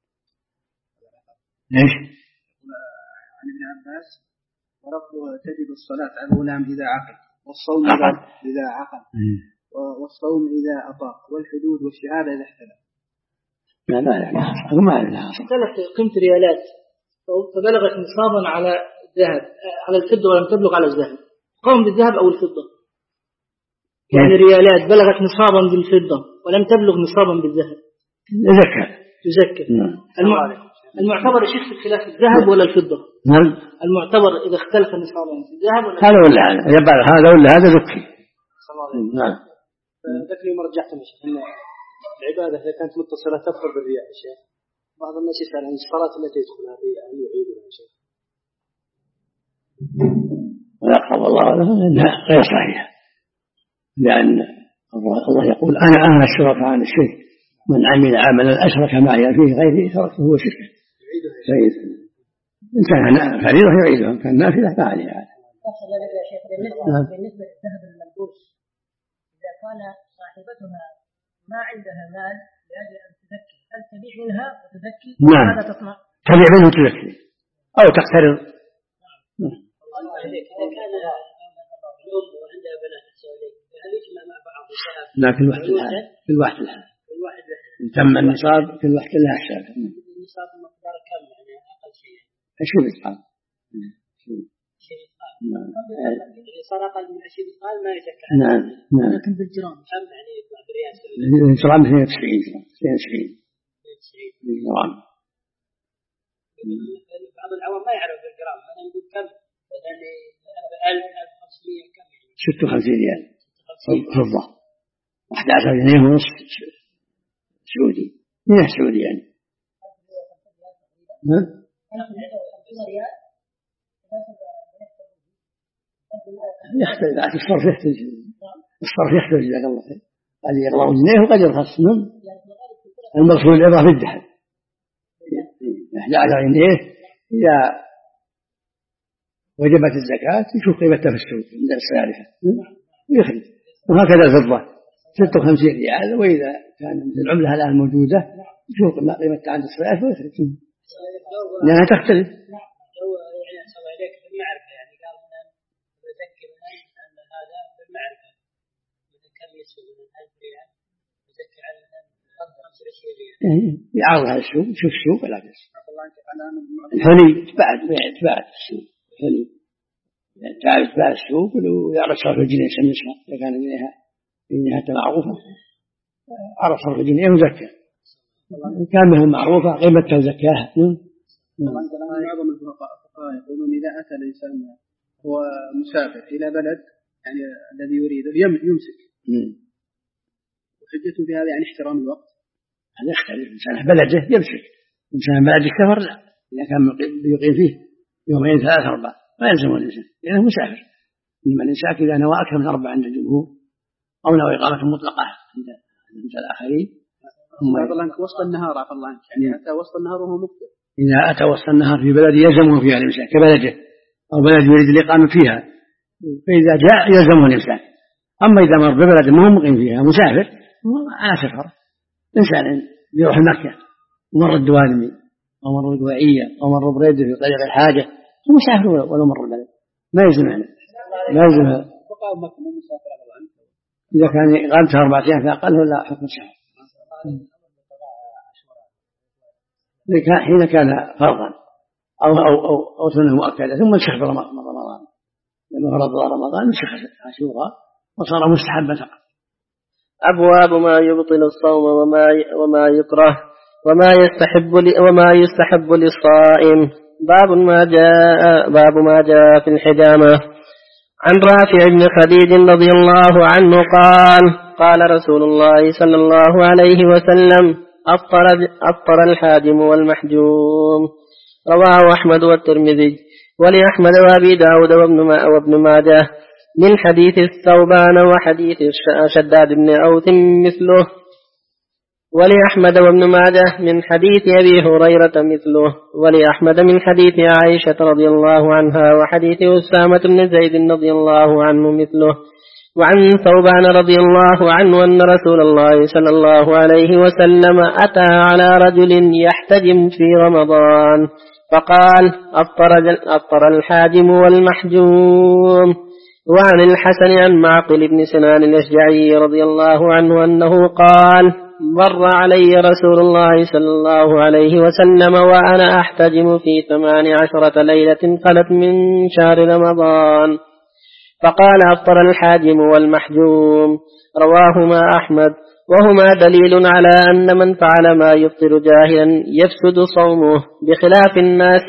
ليش؟ عن ابن عباس: وربه تجب الصلاة على الغلام إذا عقل، والصوم إذا عقل، والصوم إذا أطاق، والحدود والشهادة إذا احتلم. لا لا لا ما لها. اختلف قيمة ريالات فبلغت نصابا على الذهب على الفضة ولم تبلغ على الذهب، قوم بالذهب أو الفضة، يعني ريالات بلغت نصابا بالفضة ولم تبلغ نصابا بالذهب تزكى تزكى. المعتبر شيخ في الخلاف الذهب ولا الفضة؟ نعم. المعتبر إذا اختلف نصابا في الذهب ولا هذا ولا هذا، يبقى هذا ولا هذا زكي. نعم. ذاك اليوم رجعت مش إن العبادة إذا كانت متصلة تدخل بالرياء يا شيخ. بعض الناس يسأل عن الصلاة التي يدخلها الرياء هل يعيدها يا شيخ؟ ويقرب الله له أنها غير صحيحة، لأن الله يقول: أنا أهل الشرك عن الشرك، من عمل عملا أشرك معي فيه غيري تركه هو شرك. إن كان فريضة يعيدها، إن كان نافلة فعليها. بالنسبة للذهب الملبوس، إذا كان صاحبتها ما عندها مال لأجل أن تزكي، هل تبيع منها وتزكي؟ نعم، تبيع منه وتزكي أو تقترض. إذا كان الأم وعندها بنات السعودية هل يجمع مع بعض؟ لا، كل واحد لها، كل واحد لها. تم النصاب كل واحد لها حساب. النصاب مقدار كم يعني أقل شيء؟ عشرين مثقال. نعم. صار أقل من عشرين مثقال ما يزكى. نعم نعم. لكن بالجرام كم يعني يطلع بريال؟ الجرام اثنين وتسعين اثنين وتسعين جرام. بعض العوام ما يعرف الجرام، أنا نقول كم يعني ألف ألف وخمسمائة كم يعني؟ ستة وخمسين ريال فضة، واحد عشر جنيه ونص سعودي، من السعودي يعني. نعم. يختلف الصرف، يختلف الصرف يختلف جزاك الله خير، قد يغلط جنيه وقد يرخص. منهم المقصود العبرة في الدحل أحد عشر جنيه إذا وجبت الزكاة يشوف قيمتها في السوق عند السالفة ويخرج. وهكذا الفضة ستة وخمسين ريال، وإذا كان مثل العملة الآن موجودة يشوف قيمتها عند السالفة ويخرج، لأنها تختلف. يعرضها السوق، شوف السوق ولا بس الحلي بعد بعد السوق الحلي تعرف بعد السوق ويعرف صرف الجنيه سمسها إذا كان جنيها جنيها معروفة عرف صرف الجنيه وزكى كان بهم معروفة قيمتها وزكاها. معظم الفقهاء يقولون إذا أتى الإنسان هو مسافر إلى بلد يعني الذي يريده يمسك وحجته بهذا يعني احترام الوقت. هذا يختلف إنسان بلده يمسك إنسان بلد السفر لا إذا كان يقيم فيه يومين ثلاثة أربعة ما يلزم الإنسان لأنه مسافر. إنما الإنسان إذا نوى أكثر من أربعة عند الجمهور أو نوى إقامة مطلقة عند الآخرين عفى الله عنك وسط النهار عفى الله عنك يعني أتى وسط النهار وهو مفطر. إذا أتى وسط النهار في بلد يلزمه فيها الإنسان كبلده أو بلد يريد الإقامة فيها فإذا جاء يلزمه الإنسان. أما إذا مر ببلد ما هو مقيم فيها مسافر على سفر إنسان يروح مكة ومر الدوالمي أو مر القوائية أو مر بريده في طريق الحاجة مسافر ولا مر البلد ما يلزم عنه ما يلزم إذا كان إقامته أربعة أيام فأقل ولا حكم سفر حين كان فرضا أو أو أو, أو سنة مؤكدة ثم انسخ في رمضان لما فرض رمضان انسخ عاشوراء وصار مستحبا فقط. أبواب ما يبطل الصوم وما وما يكره وما يستحب وما يستحب للصائم. باب ما جاء باب ما جاء في الحجامة. عن رافع بن خديج رضي الله عنه قال قال رسول الله صلى الله عليه وسلم أفطر, أفطر الحاجم والمحجوم. رواه أحمد والترمذي ولأحمد وأبي داود وابن ماجه من حديث الثوبان وحديث شداد بن أوس مثله ولأحمد وابن ماجه من حديث أبي هريرة مثله ولأحمد من حديث عائشة رضي الله عنها وحديث أسامة بن زيد رضي الله عنه مثله وعن ثوبان رضي الله عنه أن رسول الله صلى الله عليه وسلم أتى على رجل يحتجم في رمضان فقال أفطر الحاجم والمحجوم. وعن الحسن عن معقل بن سنان الأشجعي رضي الله عنه أنه قال مر علي رسول الله صلى الله عليه وسلم وأنا أحتجم في ثمان عشرة ليلة خلت من شهر رمضان فقال أفطر الحاجم والمحجوم. رواهما أحمد وهما دليل على أن من فعل ما يفطر جاهلا يفسد صومه بخلاف الناس.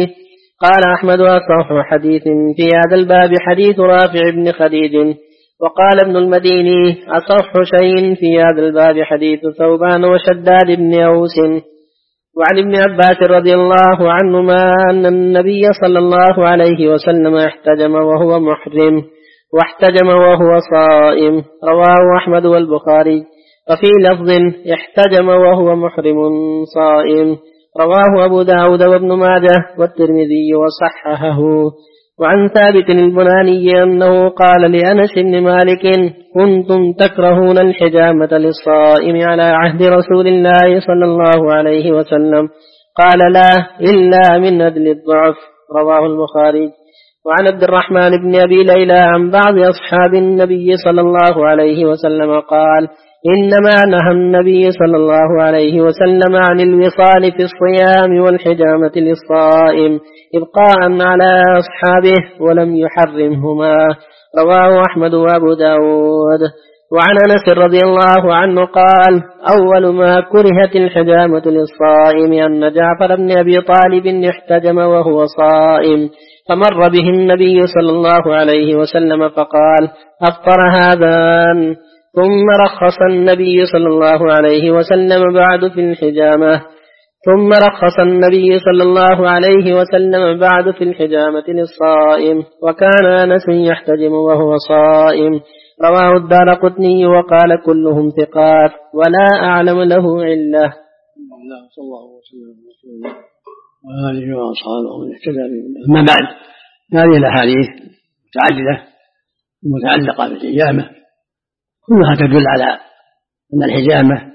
قال أحمد أصح حديث في هذا الباب حديث رافع بن خديج. وقال ابن المديني أصح شيء في هذا الباب حديث ثوبان وشداد بن أوس. وعن ابن عباس رضي الله عنهما أن النبي صلى الله عليه وسلم احتجم وهو محرم واحتجم وهو صائم. رواه أحمد والبخاري وفي لفظ احتجم وهو محرم صائم. رواه أبو داود وابن ماجه والترمذي وصححه. وعن ثابت البناني أنه قال لأنس بن مالك كنتم تكرهون الحجامة للصائم على عهد رسول الله صلى الله عليه وسلم قال لا إلا من أجل الضعف. رواه البخاري. وعن عبد الرحمن بن أبي ليلى عن بعض أصحاب النبي صلى الله عليه وسلم قال إنما نهى النبي صلى الله عليه وسلم عن الوصال في الصيام والحجامة للصائم إبقاء على أصحابه ولم يحرمهما. رواه أحمد وأبو داود. وعن أنس رضي الله عنه قال أول ما كرهت الحجامة للصائم أن جعفر بن أبي طالب احتجم وهو صائم فمر به النبي صلى الله عليه وسلم فقال أفطر هذان. ثم رخص النبي صلى الله عليه وسلم بعد في الحجامة ثم رخص النبي صلى الله عليه وسلم بعد في الحجامة للصائم وكان أنس يحتجم وهو صائم. رواه الدارقطني وقال كلهم ثقات ولا أعلم له علة. صلى الله وسلم وآله وأصحابه ومن اهتدى بهداه. أما بعد هذه الأحاديث متعددة متعلقة بالحجامة كلها تدل على أن الحجامة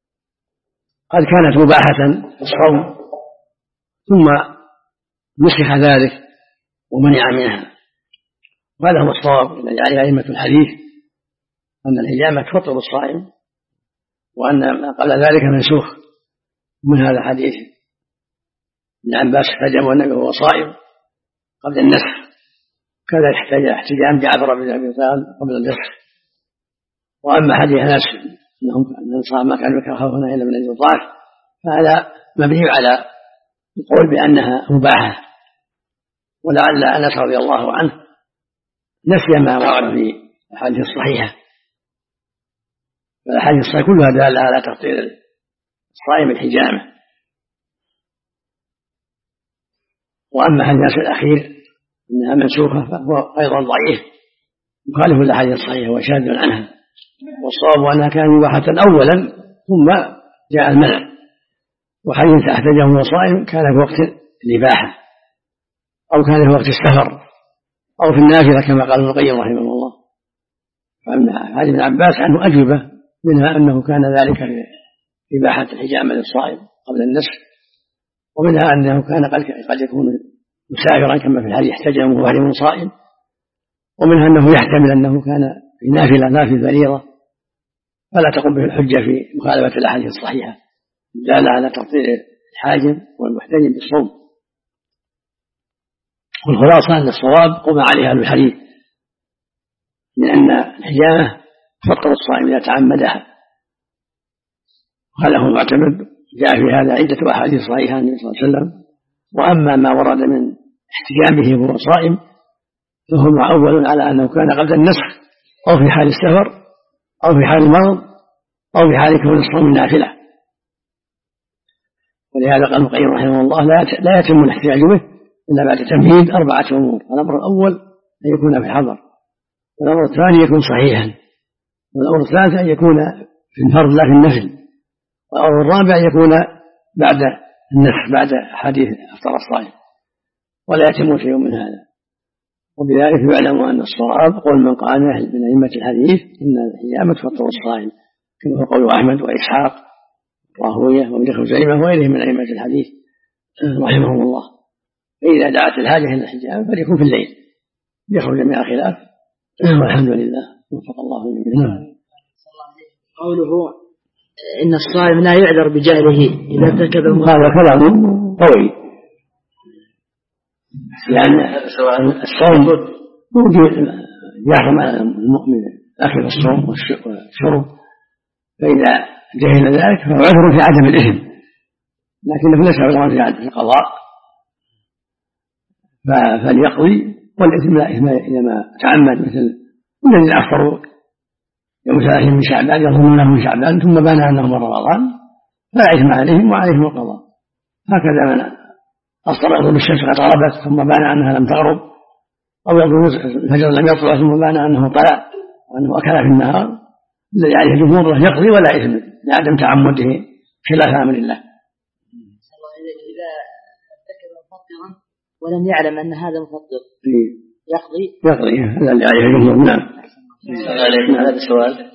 قد كانت مباحة في الصوم ثم نسخ ذلك ومنع منها وهذا هو الصواب الذي عليه أئمة الحديث أن الحجامة تفطر الصائم، وأن ما قبل ذلك منسوخ. من هذا حديث ابن عباس احتجم والنبي وهو صائم قبل النسخ، كذا احتجم احتجام جعفر بن أبي طالب قبل النسخ. وأما حديث أنس أنهم أن صام ما كانوا يكرهون إلا من أجل الضعف، فهذا مبني على القول بأنها مباحة، ولعل أنس رضي الله عنه نسي ما ورد في الحديث الصحيحة، فالحديث الصحيحة كلها دالة على تفطير الصائم الحجامة. وأما حديث الأخير أنها منسوخة فهو أيضا ضعيف مخالف للأحاديث الصحيحة وشاذ عنها، والصواب أنها كانت مباحة أولا ثم جاء المنع. وحديث احتجم وهو صائم كان في وقت الإباحة أو كان في وقت السفر أو في النافلة كما قال ابن القيم رحمه الله. فحديث ابن عباس عنه أجوبة، منها أنه كان ذلك في إباحة الحجامة للصائم قبل النسخ، ومنها أنه كان قد يكون مسافرا كما في الحديث احتجم وهو صائم، ومنها أنه يحتمل أنه كان في نافلة لا في فريضة، فلا تقوم به الحجة في مخالفة الأحاديث الصحيحة دالة على تفطير الحاجم والمحتجم بالصوم. والخلاصة أن الصواب قم عليه أهل الحديث من أن الحجامة تفطر الصائم إذا تعمدها، وهذا هو المعتمد. جاء في هذا عدة أحاديث صحيحة عن النبي صلى الله عليه وسلم. وأما ما ورد من احتجامه وهو صائم فهو معول على أنه كان قبل النسخ أو في حال السفر أو في حال المرض أو في حال كون الصوم النافلة. ولهذا قال ابن القيم رحمه الله لا يتم الاحتجاج به إلا بعد تمهيد أربعة أمور: الأمر الأول أن يكون في الحضر، والأمر الثاني يكون صحيحا، والأمر الثالث أن يكون في الفرض لا في النفل، والأمر الرابع أن يكون بعد النسخ بعد حديث أفطر الصائم، ولا يتم شيء من هذا. وبذلك يعلم أن الصواب قول من قال من أئمة الحديث إن الحجامة تفطر الصائم، كما هو قول أحمد وإسحاق وراهوية وابن خزيمة وغيرهم من أئمة الحديث رحمهم الله. فإذا دعت الحاجة إلى الحجامة فليكون في الليل يخرج من الخلاف، والحمد لله وفق الله جميعا. قوله إن الصائم لا يعذر بجهله إذا ارتكب هذا كلام طويل، لأن الصوم يحرم على المؤمن أكل الصوم والشرب، فإذا جهل ذلك فهو عذر في عدم الإثم، لكنه ليس عذرا في عدم القضاء، فليقضي والإثم لا إثم إذا ما تعمد، مثل الذين أفطروا يوم ثلاثين من شعبان يظنونه من شعبان ثم بان أنه من رمضان فلا إثم عليهم وعليهم القضاء. هكذا من أفطر يظن الشمس قد غربت ثم بان أنها لم تغرب، أو يظن الفجر لم يطلع ثم بان أنه طلع وأنه أكل في النهار، الذي عليه الجمهور يقضي ولا إثم لعدم تعمده خلاف أمر الله. إذا ارتكب مفطرا ولم يعلم أن هذا مفطر يقضي يقضي هذا اللي عليه الجمهور. نعم. هذا السؤال.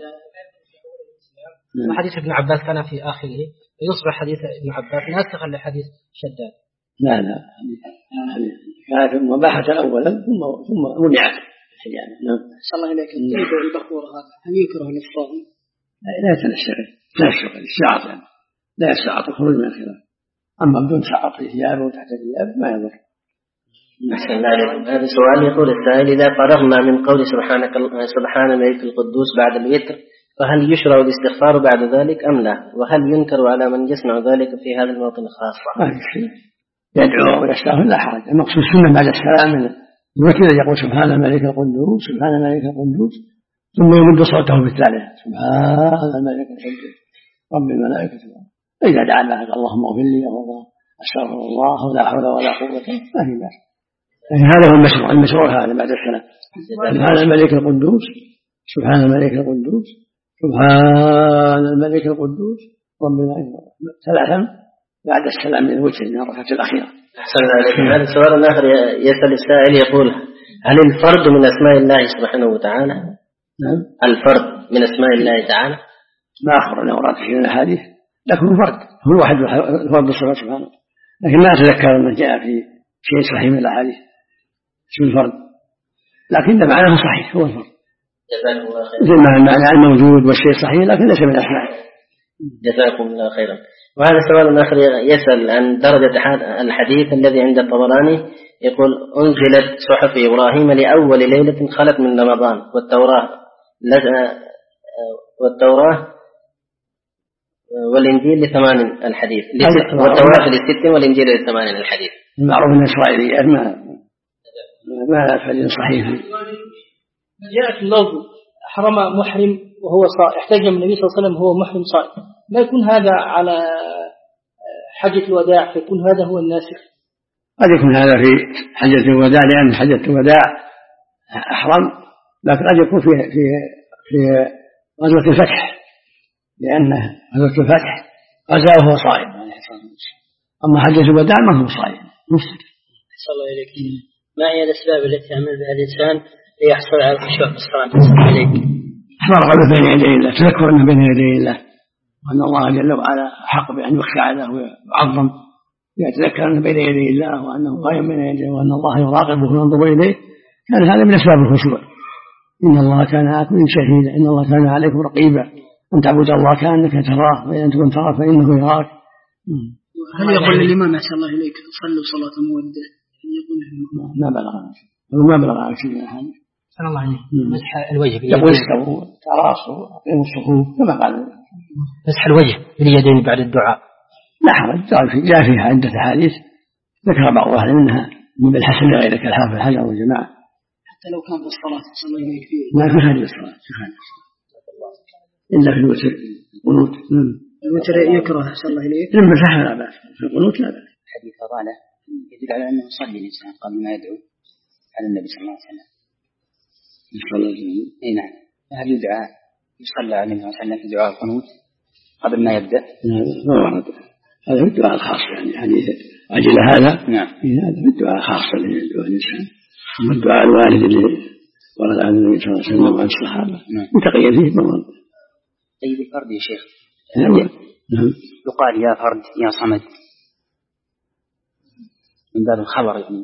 حديث ابن عباس كان في آخره يصبح حديث ابن عباس ناسخا لحديث شداد. لا لا كانت مباحة أولا ثم ثم منعت الحجامة. نعم. صلى الله عليك. الطيب والبخور هذا هل يكره للصائم؟ لا يتنشغل لا يشتغل الشعر يعني لا يستعط الخروج من الخلاف، أما بدون شعر في ثيابه وتحت ثيابه ما يضر. أحسن الله عليكم. هذا سؤال يقول السائل: إذا فرغنا من قول سبحانك سبحان الملك القدوس بعد الوتر فهل يشرع الاستغفار بعد ذلك أم لا؟ وهل ينكر على من يصنع ذلك في هذا الموطن خاصة؟ ما في شيء، يدعو ويستغفر لا حرج. المقصود السنة بعد السلام من الوتر يقول سبحان الملك القدوس سبحان الملك القدوس ثم يمد صوته بالثالثة سبحان الملك القدوس رب الملائكة. إذا دعا بعد اللهم اغفر لي أو أستغفر الله ولا حول ولا قوة ما في بأس. هذا هو المشروع. المشروع هذا بعد السلام سبحان الملك القدوس سبحان الملك القدوس سبحان الملك القدوس رب الملائكة ثلاثا بعد السلام من الوتر من الركعة الأخيرة. أحسن الله. هذا السؤال الآخر يسأل السائل يقول: هل الفرد من أسماء الله سبحانه وتعالى؟ نعم. الفرد من أسماء الله تعالى ما أخبرنا ورد في الحديث، لكن فرد هو واحد الفرد الصفات سبحانه، لكن ما أتذكر أن جاء في شيء صحيح من الأحاديث اسم الفرد، لكن معناه صحيح هو الفرد. جزاكم الله خيرا. مثل ما المعنى الموجود والشيء صحيح لكن ليس من أسماء. جزاكم الله خيرا. وهذا سؤال آخر يسأل عن درجة الحديث الذي عند الطبراني، يقول أنزلت صحف إبراهيم لأول ليلة خلت من رمضان، والتوراة والتوراة والإنجيل لثمان الحديث، والتوراة لست والإنجيل لثمان الحديث. المعروف من الإسرائيليات ما ما لا فعل صحيح. جاء في اللفظ حرم محرم وهو صائم، احتجم النبي صلى الله عليه وسلم وهو محرم صائم، لا يكون هذا على حجة الوداع فيكون هذا هو الناسخ. قد يكون هذا في حجة الوداع لأن حجة الوداع أحرم، لكن قد يكون في في في غزوة الفتح لأن غزوة الفتح غزا وهو صائم، أما حجة الوداع ما هو صائم مفسد. صلى الله عليك. ما هي الأسباب التي يعمل بها الإنسان ليحصل على الخشوع في الصلاة؟ صلى الله عليك. أحضر قلبه بين يدي الله، تذكر أنه بين يدي الله وأن الله جل وعلا حق بأن يخشى له ويعظم، يتذكر أنه بين يدي الله وأنه قائم بين يديه وأن الله يراقبه وينظر إليه، كان هذا من أسباب الخشوع. إن الله كان على كل شهيدا، إن الله كان عليكم رقيبا، أن تعبد الله كأنك تراه وإن تكن تراه فإنه يراك. هل يقول الإمام أحسن الله إليك صلوا صلاة مودة؟ ما بلغ ما بلغ شيء أحد. صلى الله عليه. مسح الوجه يقول استووا تراصوا أقيموا الصفوف كما قال. مسح الوجه باليدين بعد الدعاء لا حرج، جاء فيها عدة أحاديث ذكر بعضها منها من الحسن لغيرك الحافظ الحجر والجماعة. حتى لو كان في الصلاة صلى الله عليه فيه لا في خارج الصلاة في خارج الصلاة إلا في الوتر القنوت. الوتر يكره صلى الله عليه لما مسح لا بأس، في القنوت لا بأس. حديث فضالة يدل على أنه يصلي الإنسان قبل ما يدعو على النبي صلى الله عليه وسلم. يصلي أي نعم. هل يدعى يصلى على النبي صلى الله عليه وسلم في دعاء القنوت قبل ما يبدأ؟ ما ورد هذا في الدعاء الخاص، يعني حديث أجل هذا. نعم. هذا في الدعاء الخاص الذي يدعو الإنسان، أما الدعاء الوارد اللي ورد عن النبي صلى الله عليه وسلم وعن الصحابة متقيد فيه ما ورد. طيب الفرد يا شيخ. نعم. يقال يا فرد يا صمد من باب الخبر يعني.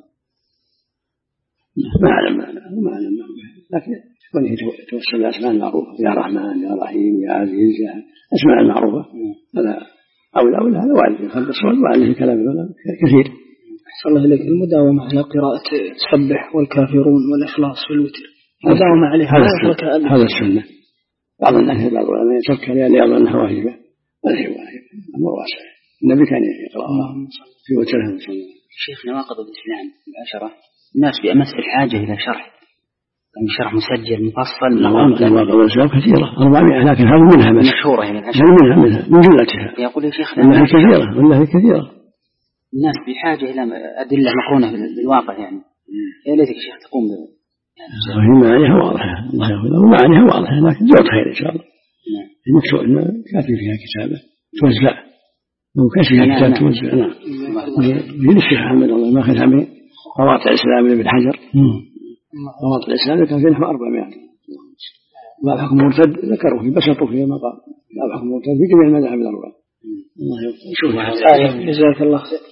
ما أعلم ما أعلم لكن كونه يتوسل الأسماء المعروفة يا رحمن يا رحيم يا عزيز يا أسماء المعروفة هذا أولى أولى هذا وارد يخلد الصوت وعليه كلام كثير. صلى الله عليه المداومة على قراءة تسبح والكافرون والإخلاص في الوتر مداومة عليه هذا السنة. بعض الناس بعض العلماء يترك لأن أنها واجبة ولا هي واجبة، أمر واسع. النبي كان يقرأها في وتره صلى الله عليه وسلم. شيخ نواقض الإسلام العشرة الناس بأمس الحاجة إلى شرح، يعني شرح مسجل مفصل. نواقض الإسلام كثيرة أربعمائة، لكن هذه منها مشهورة هنا العشرة منها منها من جملتها. يقول يا شيخ والله كثيرة والله كثيرة. الناس بحاجة إلى أدلة مقرونة بالواقع، يعني يا ليتك شيخ تقوم به. هي معانيها واضحة، الله يغفر معانيها واضحة، لكن زود خير إن شاء الله. المكتوب إنه كاتب فيها كتابة توزع، لو كان فيها كتاب توزع. نعم. من الشيخ محمد الله ما خذ عمي قواطع الإسلام ابن حجر. قواطع الإسلام كان في نحو أربعمائة. باب حكم مرتد ذكروا في بسطوا في مقام باب حكم مرتد في جميع المذاهب الأربعة. الله يغفر. جزاك الله خير.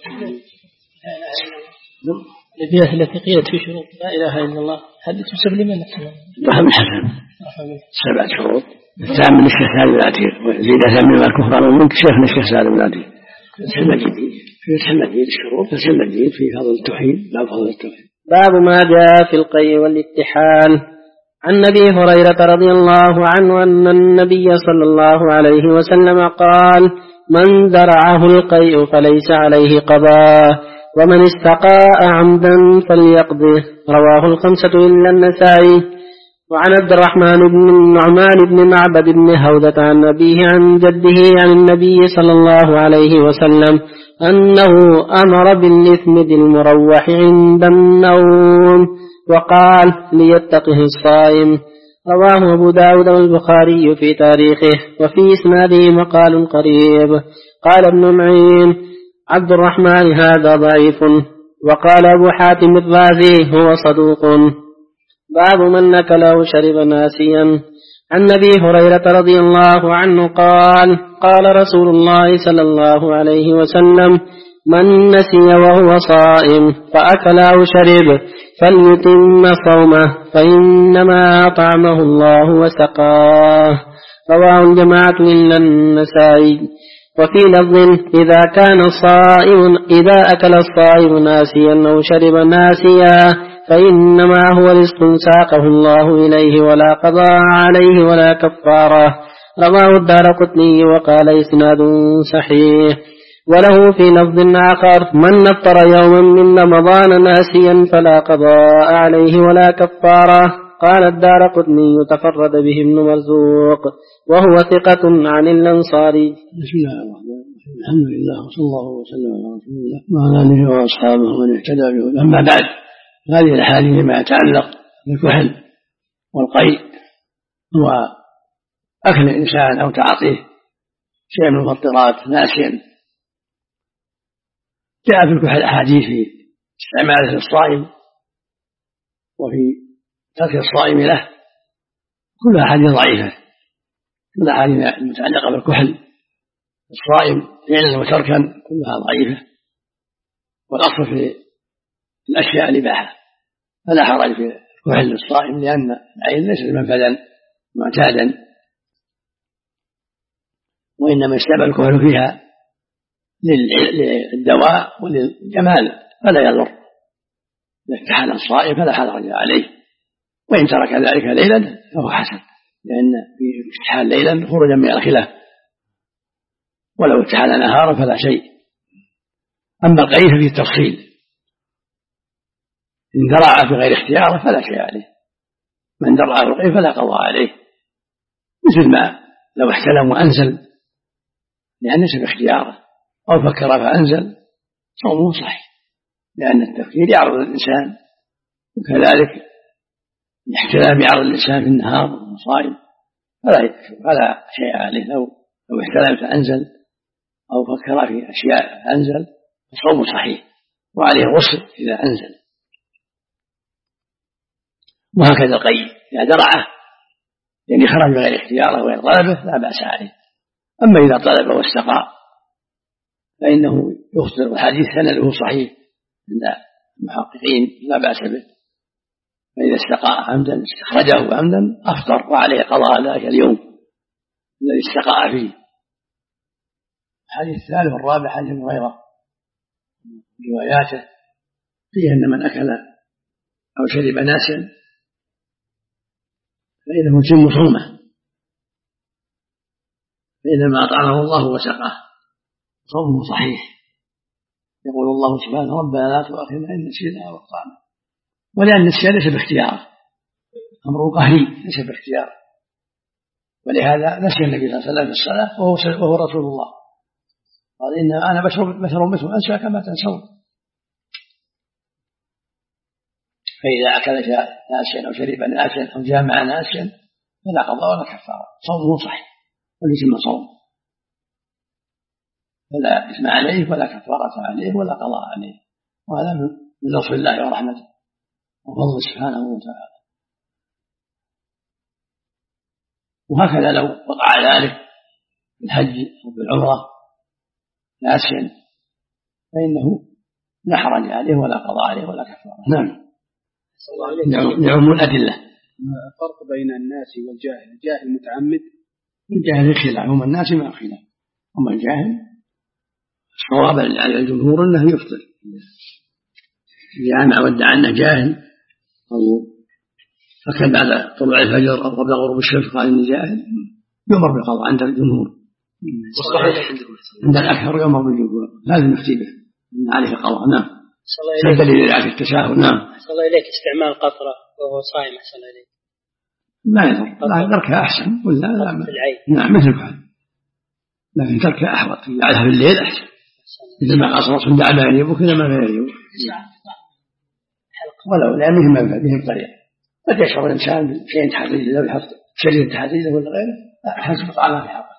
الأبيات التي قيلت في شروط لا إله إلا الله هل تنسب لمن؟ رحم الحسن سبعة شروط. الثامن من الشيخ سعد العتيق وزيد ثامن من الكفران ومنك شيخنا الشيخ سعد العتيق. في سنة الشروط فسنة الدين في فضل التوحيد لا فضل التوحيد. باب ما جاء في القي والاكتحال. عن أبي هريرة رضي الله عنه أن النبي صلى الله عليه وسلم قال: من درعه القيء فليس عليه قضاء، ومن استقاء عمدا فليقضه. رواه الخمسة إلا النسائي. وعن عبد الرحمن بن النعمان بن معبد بن هودة عن أبيه عن جده عن النبي صلى الله عليه وسلم أنه أمر بالإثمد المروح عند النوم وقال: ليتقه الصائم. رواه أبو داود والبخاري في تاريخه، وفي إسناده مقال قريب. قال ابن معين: عبد الرحمن هذا ضعيف. وقال أبو حاتم الرازي: هو صدوق. باب من أكل أو شرب ناسيا. عن أبي هريرة رضي الله عنه قال: قال رسول الله صلى الله عليه وسلم: من نسي وهو صائم فأكل أو شرب فليتم صومه فإنما أطعمه الله وسقاه. رواه الجماعة إلا النسائي. وفي لفظ إذا كان الصائم إذا أكل الصائم ناسيا أو شرب ناسيا فإنما هو رزق ساقه الله إليه ولا قضاء عليه ولا كفارة. رواه الدارقطني وقال إسناد صحيح. وله في لفظ آخر من نفطر يوما من رمضان ناسيا فلا قضاء عليه ولا كفارة. قال الدارقطني تفرد به ابن مرزوق وهو ثقة عن الأنصاري. بسم الله الرحمن الرحيم. الحمد لله وصلى الله وسلم على رسول الله وعلى آله وأصحابه ومن اهتدى به. أما بعد، هذه الأحاديث ما يتعلق بالكحل والقيء وأكل الإنسان أو تعاطيه شيء من المفطرات ناسيا. جاء في الكحل أحاديث في استعماله للصائم وفي ترك الصائم له، كلها أحاديث ضعيفة، كلها أحاديث متعلقة بالكحل الصائم فعلا وتركا كلها ضعيفة. والأصل في الأشياء الإباحة، فلا حرج في الكحل الصائم لأن العين ليست منفذا معتادا، وإنما يستعمل الكحل فيها للدواء وللجمال فلا يضر. إذا استحال الصائم فلا حرج عليه، وإن ترك ذلك ليلا فهو حسن، لأن في استحال ليلا خروجا من الخلاف، ولو استحال نهارا فلا شيء. أما القيء فيه التفصيل، إن درع في غير اختياره فلا شيء عليه، من درع في القيء فلا قضاء عليه، مثل ما لو احتلم وأنزل لأن ليس باختياره أو فكر فأنزل صومه صحيح، لأن التفكير يعرض الإنسان، وكذلك الاحتلام يعرض الإنسان في النهار صائم فلا فلا شيء عليه. لو لو احتلم فأنزل أو فكر في أشياء فأنزل فصومه صحيح وعليه غسل إذا أنزل. وهكذا القيء إذا درعه يعني خرج بغير اختياره وغير طلبه لا بأس عليه. أما إذا طلب واستقى فإنه يخطر، والحديث سنده صحيح عند المحققين لا بأس به. فإذا استقى عمدا استخرجه عمدا أفطر وعليه قضاء ذلك اليوم الذي استقى فيه. الحديث الثالث والرابع حديث ابن هريرة رواياته فيه أن من أكل أو شرب ناسيا فإنه يتم صومه، فإنما أطعمه الله وسقاه صومه صحيح. يقول الله سبحانه ربنا لا تؤاخذنا إن نسينا أو أخطأنا، ولأن النسيان ليس باختياره، أمر قهري ليس باختياره، ولهذا نسي النبي صلى الله عليه وسلم في الصلاة وهو رسول الله قال إن أنا بشر مثل أنسى كما تنسون. فإذا أكل ناسيا أو شرب ناسيا أو جامع ناسيا فلا قضاء ولا كفارة، صومه صحيح وليتم صومه، فلا إثم عليه ولا كفارة عليه ولا قضاء عليه. وهذا من لطف الله ورحمته وفضله سبحانه وتعالى. وهكذا لو وقع ذلك في الحج أو بالعمرة ناسيا فإنه لا حرج عليه ولا قضاء عليه ولا كفارة. نعم. نعم. الأدلة الفرق بين الناس والجاهل، الجاهل متعمد، الجاهل خلاف، هم الناس ما خلاف، أما الجاهل الصواب على الجمهور أنه يفطر جامع وادعى أنه جاهل أو فكان بعد طلوع الفجر أو قبل غروب الشمس قال إنه جاهل يؤمر بالقضاء عند الجمهور، عند الأكثر يؤمر بالجمهور، لازم يفتي به إن عليه القضاء. نعم. دليل على التساهل. نعم. صلى الله إليك استعمال قطرة وهو صائم أحسن إليك ما يضر، تركها أحسن ولا لا؟ نعم مثل كحل، لكن تركها أحوط، يجعلها في الليل أحسن، إذا ما قصرت من دعما يريب وكذا ما يريب ولو لا مهم ما به بطريقة. قد يشعر الإنسان بشيء تحديد له يحط شريط تحديد له ولا غيره حسب طعامه في حقه.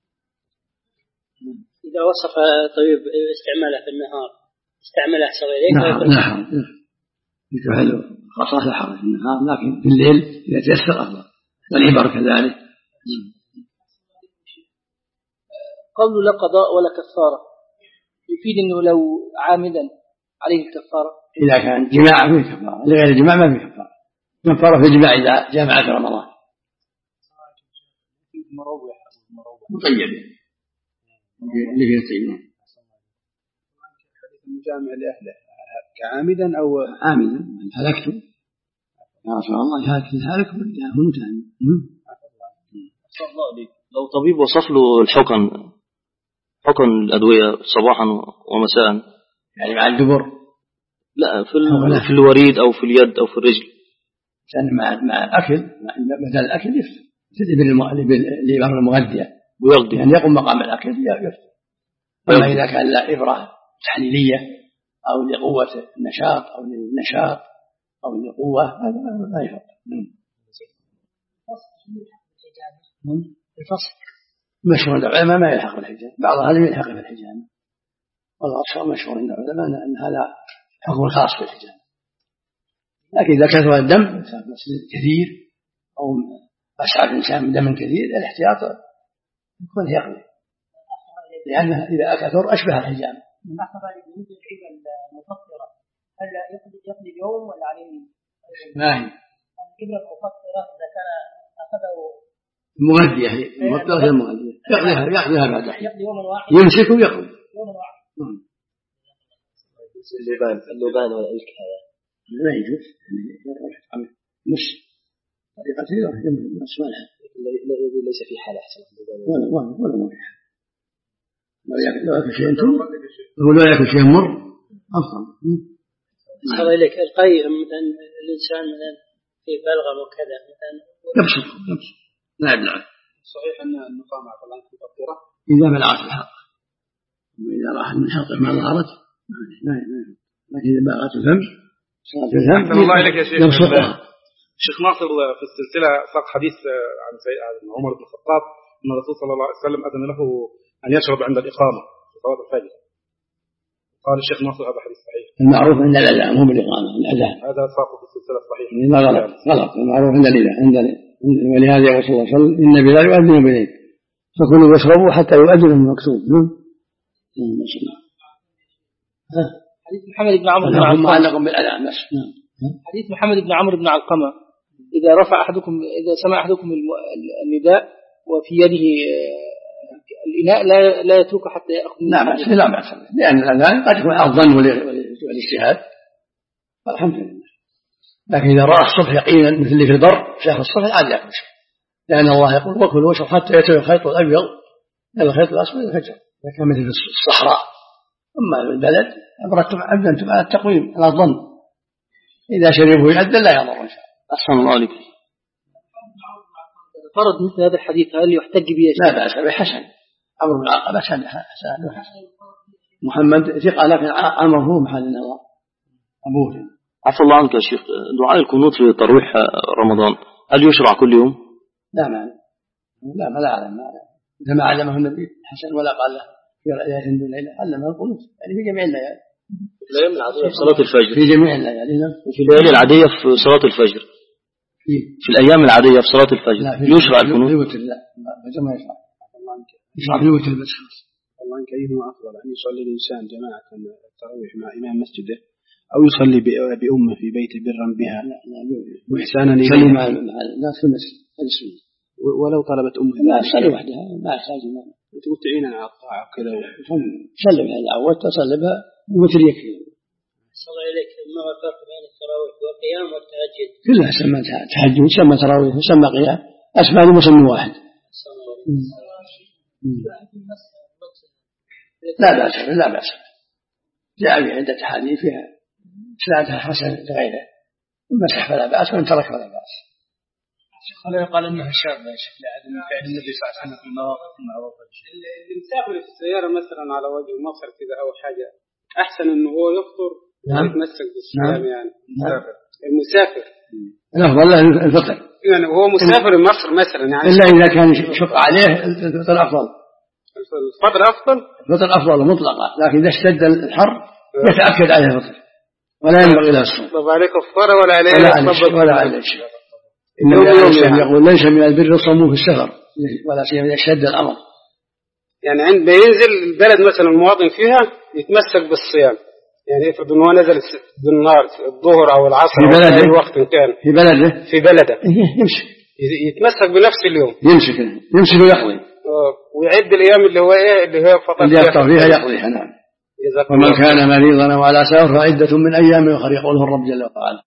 إذا وصف طبيب استعماله في النهار استعمله صغيرين لا حرج، يجعل خاصة حرج في النهار، لكن في الليل إذا تيسر أفضل، والعبر كذلك. قول لا قضاء ولا كفارة يفيد أنه لو عامدا عليه الكفارة. إذا كان جماع فيه كفارة، لغير الجماع ما فيه كفارة. كفارة في الجماع إذا جامع في رمضان. مطيب اللي فيه الطيب. المجامع لأهله كعامدا أو عامدا هلكته يا رسول الله هلك هو متهم. لو طبيب وصف له الحقن حقن الأدوية صباحا ومساء يعني مع الدبر لا في في الوريد أو في اليد أو في الرجل كان مع مع الأكل مثل الأكل يفتح تدي بالإبرة المغذية ويغذي يعني يقوم مقام الأكل يفتح. أما إذا كان لا إبرة تحليلية أو لقوة النشاط أو للنشاط أو للقوة هذا لا يفضل. الفصل مشهور العلماء ما يلحق بالحجامة، بعض هذا يلحق بالحجامة، والأشهر مشهور عند العلماء أن هذا حكم خاص بالحجامة. لكن إذا كثر الدم كثير أو أسعد الإنسان من دم كثير الاحتياط يكون يقضي، لأنه إذا كثر أشبه الحجامة. المفطرة هل يقضي يقضي اليوم ولا عليه؟ ما هي الإبرة المفطرة إذا كان أخذه مغذية هي المفطرة المغذية يقضيها يقضيها بعد حين يقضي يوما واحد يمسك ويقضي يوما واحد. اللبان اللبان والإلك هذا لا يجوز مش طريقة يمكن نص مالها ليس في حالة أحسن ولا ولا ولا ما في حال. لو يأكل شيء تمر يقول لا يأكل شيء مر أفضل. صار إليك القيء مثلا الإنسان مثلا في بلغم وكذا مثلا يبسط يبسط لا يبلع. صحيح أن النقامة طبعا مفطرة إذا بلعت الحلقة وإذا راحت من حلقة ما ظهرت لا لا لكن إذا بلغت الفم صارت الفم الله إليك يا شيخ. يبسطها. الشيخ ناصر في السلسلة ساق حديث عن عمر بن الخطاب أن الرسول صلى الله عليه وسلم أذن له أن يشرب عند الإقامة في صلاة الفجر. قال الشيخ ناصر هذا حديث صحيح. المعروف عند الأذان مو بالإقامة الأذان. هذا ساقه في السلسلة الصحيحة. لا غلط غلط المعروف عند الأذان عند ولهذا يقول صلى الله عليه وسلم إن بلال يؤذن بليل فكلوا واشربوا حتى يؤذن المكتوب. حديث محمد بن عمرو بن علقم علقمة بالأذان بس. حديث محمد بن عمرو بن علقمة إذا رفع أحدكم إذا سمع أحدكم النداء وفي يده الإناء لا لا يتركه حتى يأخذ. لا بأس لا بأس لأن الأذان قد يكون الظن والاجتهاد الحمد لله. لكن إذا رأى الصبح يقينا مثل اللي في البر شيخ الصبح عاد يأكل شيء لأن الله يقول وكل واشرب حتى يتبع الخيط الأبيض إلى الخيط الأسود الفجر. إذا كان مثل الصحراء أما البلد أبرتم أبدأتم على التقويم على الظن إذا شربوا يعدل لا يضر إن شاء الله. أحسن الله عليك. فرض مثل هذا الحديث هل يحتج به؟ لا بأس به حسن عمرو بن العقبة حسن حسن محمد ثقة لكن عمره محل النظر أبوه. عفى الله عنك يا شيخ دعاء القنوت في ترويح رمضان هل يشرع كل يوم؟ لا ما لا ما لا أعلم إذا ما علمه النبي حسن ولا قال له في ليالي دون ليلة علمه القنوت يعني في جميع الليالي. لا يمنع في صلاة الفجر في جميع الليالي وفي الليالي العادية في صلاة الفجر في, في الأيام العادية في صلاة الفجر يشرع القنوت. لا لا ما يشرع يشرع في الوتر بس. الله عنك أيهما أفضل أن يصلي الإنسان جماعة التراويح مع إمام مسجده أو يصلي بأمه في بيته برا بها وإحسانا يصلي مع الناس في المسجد ولو طلبت أمه لا تصلي وحدها ما يحتاج إمام تقول تعيننا على الطاعة كذا صلي بها الأول تصلي بها وتر يكفي. صلى الله عليك ما هو الفرق بين التراويح والقيام والتهجد؟ كلها سمى تهجد سمى تراويح وسمى قيام أسماء مسمى واحد. لا بأس لا بأس جاء في عدة أحاديث فيها إسنادها حسن لغيره مسح فلا بأس وإن ترك فلا بأس. قال يقال أنها شاذة يا شيخ لعدم فعل النبي صلى الله عليه وسلم في المواقف المعروفة. اللي مسافر في السيارة مثلا على وجه المصر كذا أو حاجة أحسن إنه هو يفطر ويتمسك بالصيام يعني مسافر المسافر الأفضل له الفطر يعني وهو مسافر مصر مثلا يعني إلا إذا كان شق عليه الفطر أفضل. الفطر أفضل الفطر أفضل مطلقة لكن إذا اشتد الحر يتأكد عليه الفطر ولا ينبغي له الصوم. طب عليك الفطر ولا عليه الصبر ولا عليه شيء. النبي عليه الصلاة يقول ليس من البر صومه في السفر ولا سيما إذا اشتد الأمر. يعني عند بينزل البلد مثلا المواطن فيها يتمسك بالصيام، يعني افرض ان هو نزل بالنهار الظهر او العصر في بلده، او اي وقت كان في بلده في بلده يمشي يتمسك بنفس اليوم، يمسك يمسك ويقضي ويعد الايام اللي هو ايه اللي هي فطر اللي يفطر فيها يقضيها. نعم. ومن كان مريضا او على سفر فعدة من ايام اخر، يقوله الرب جل وعلا.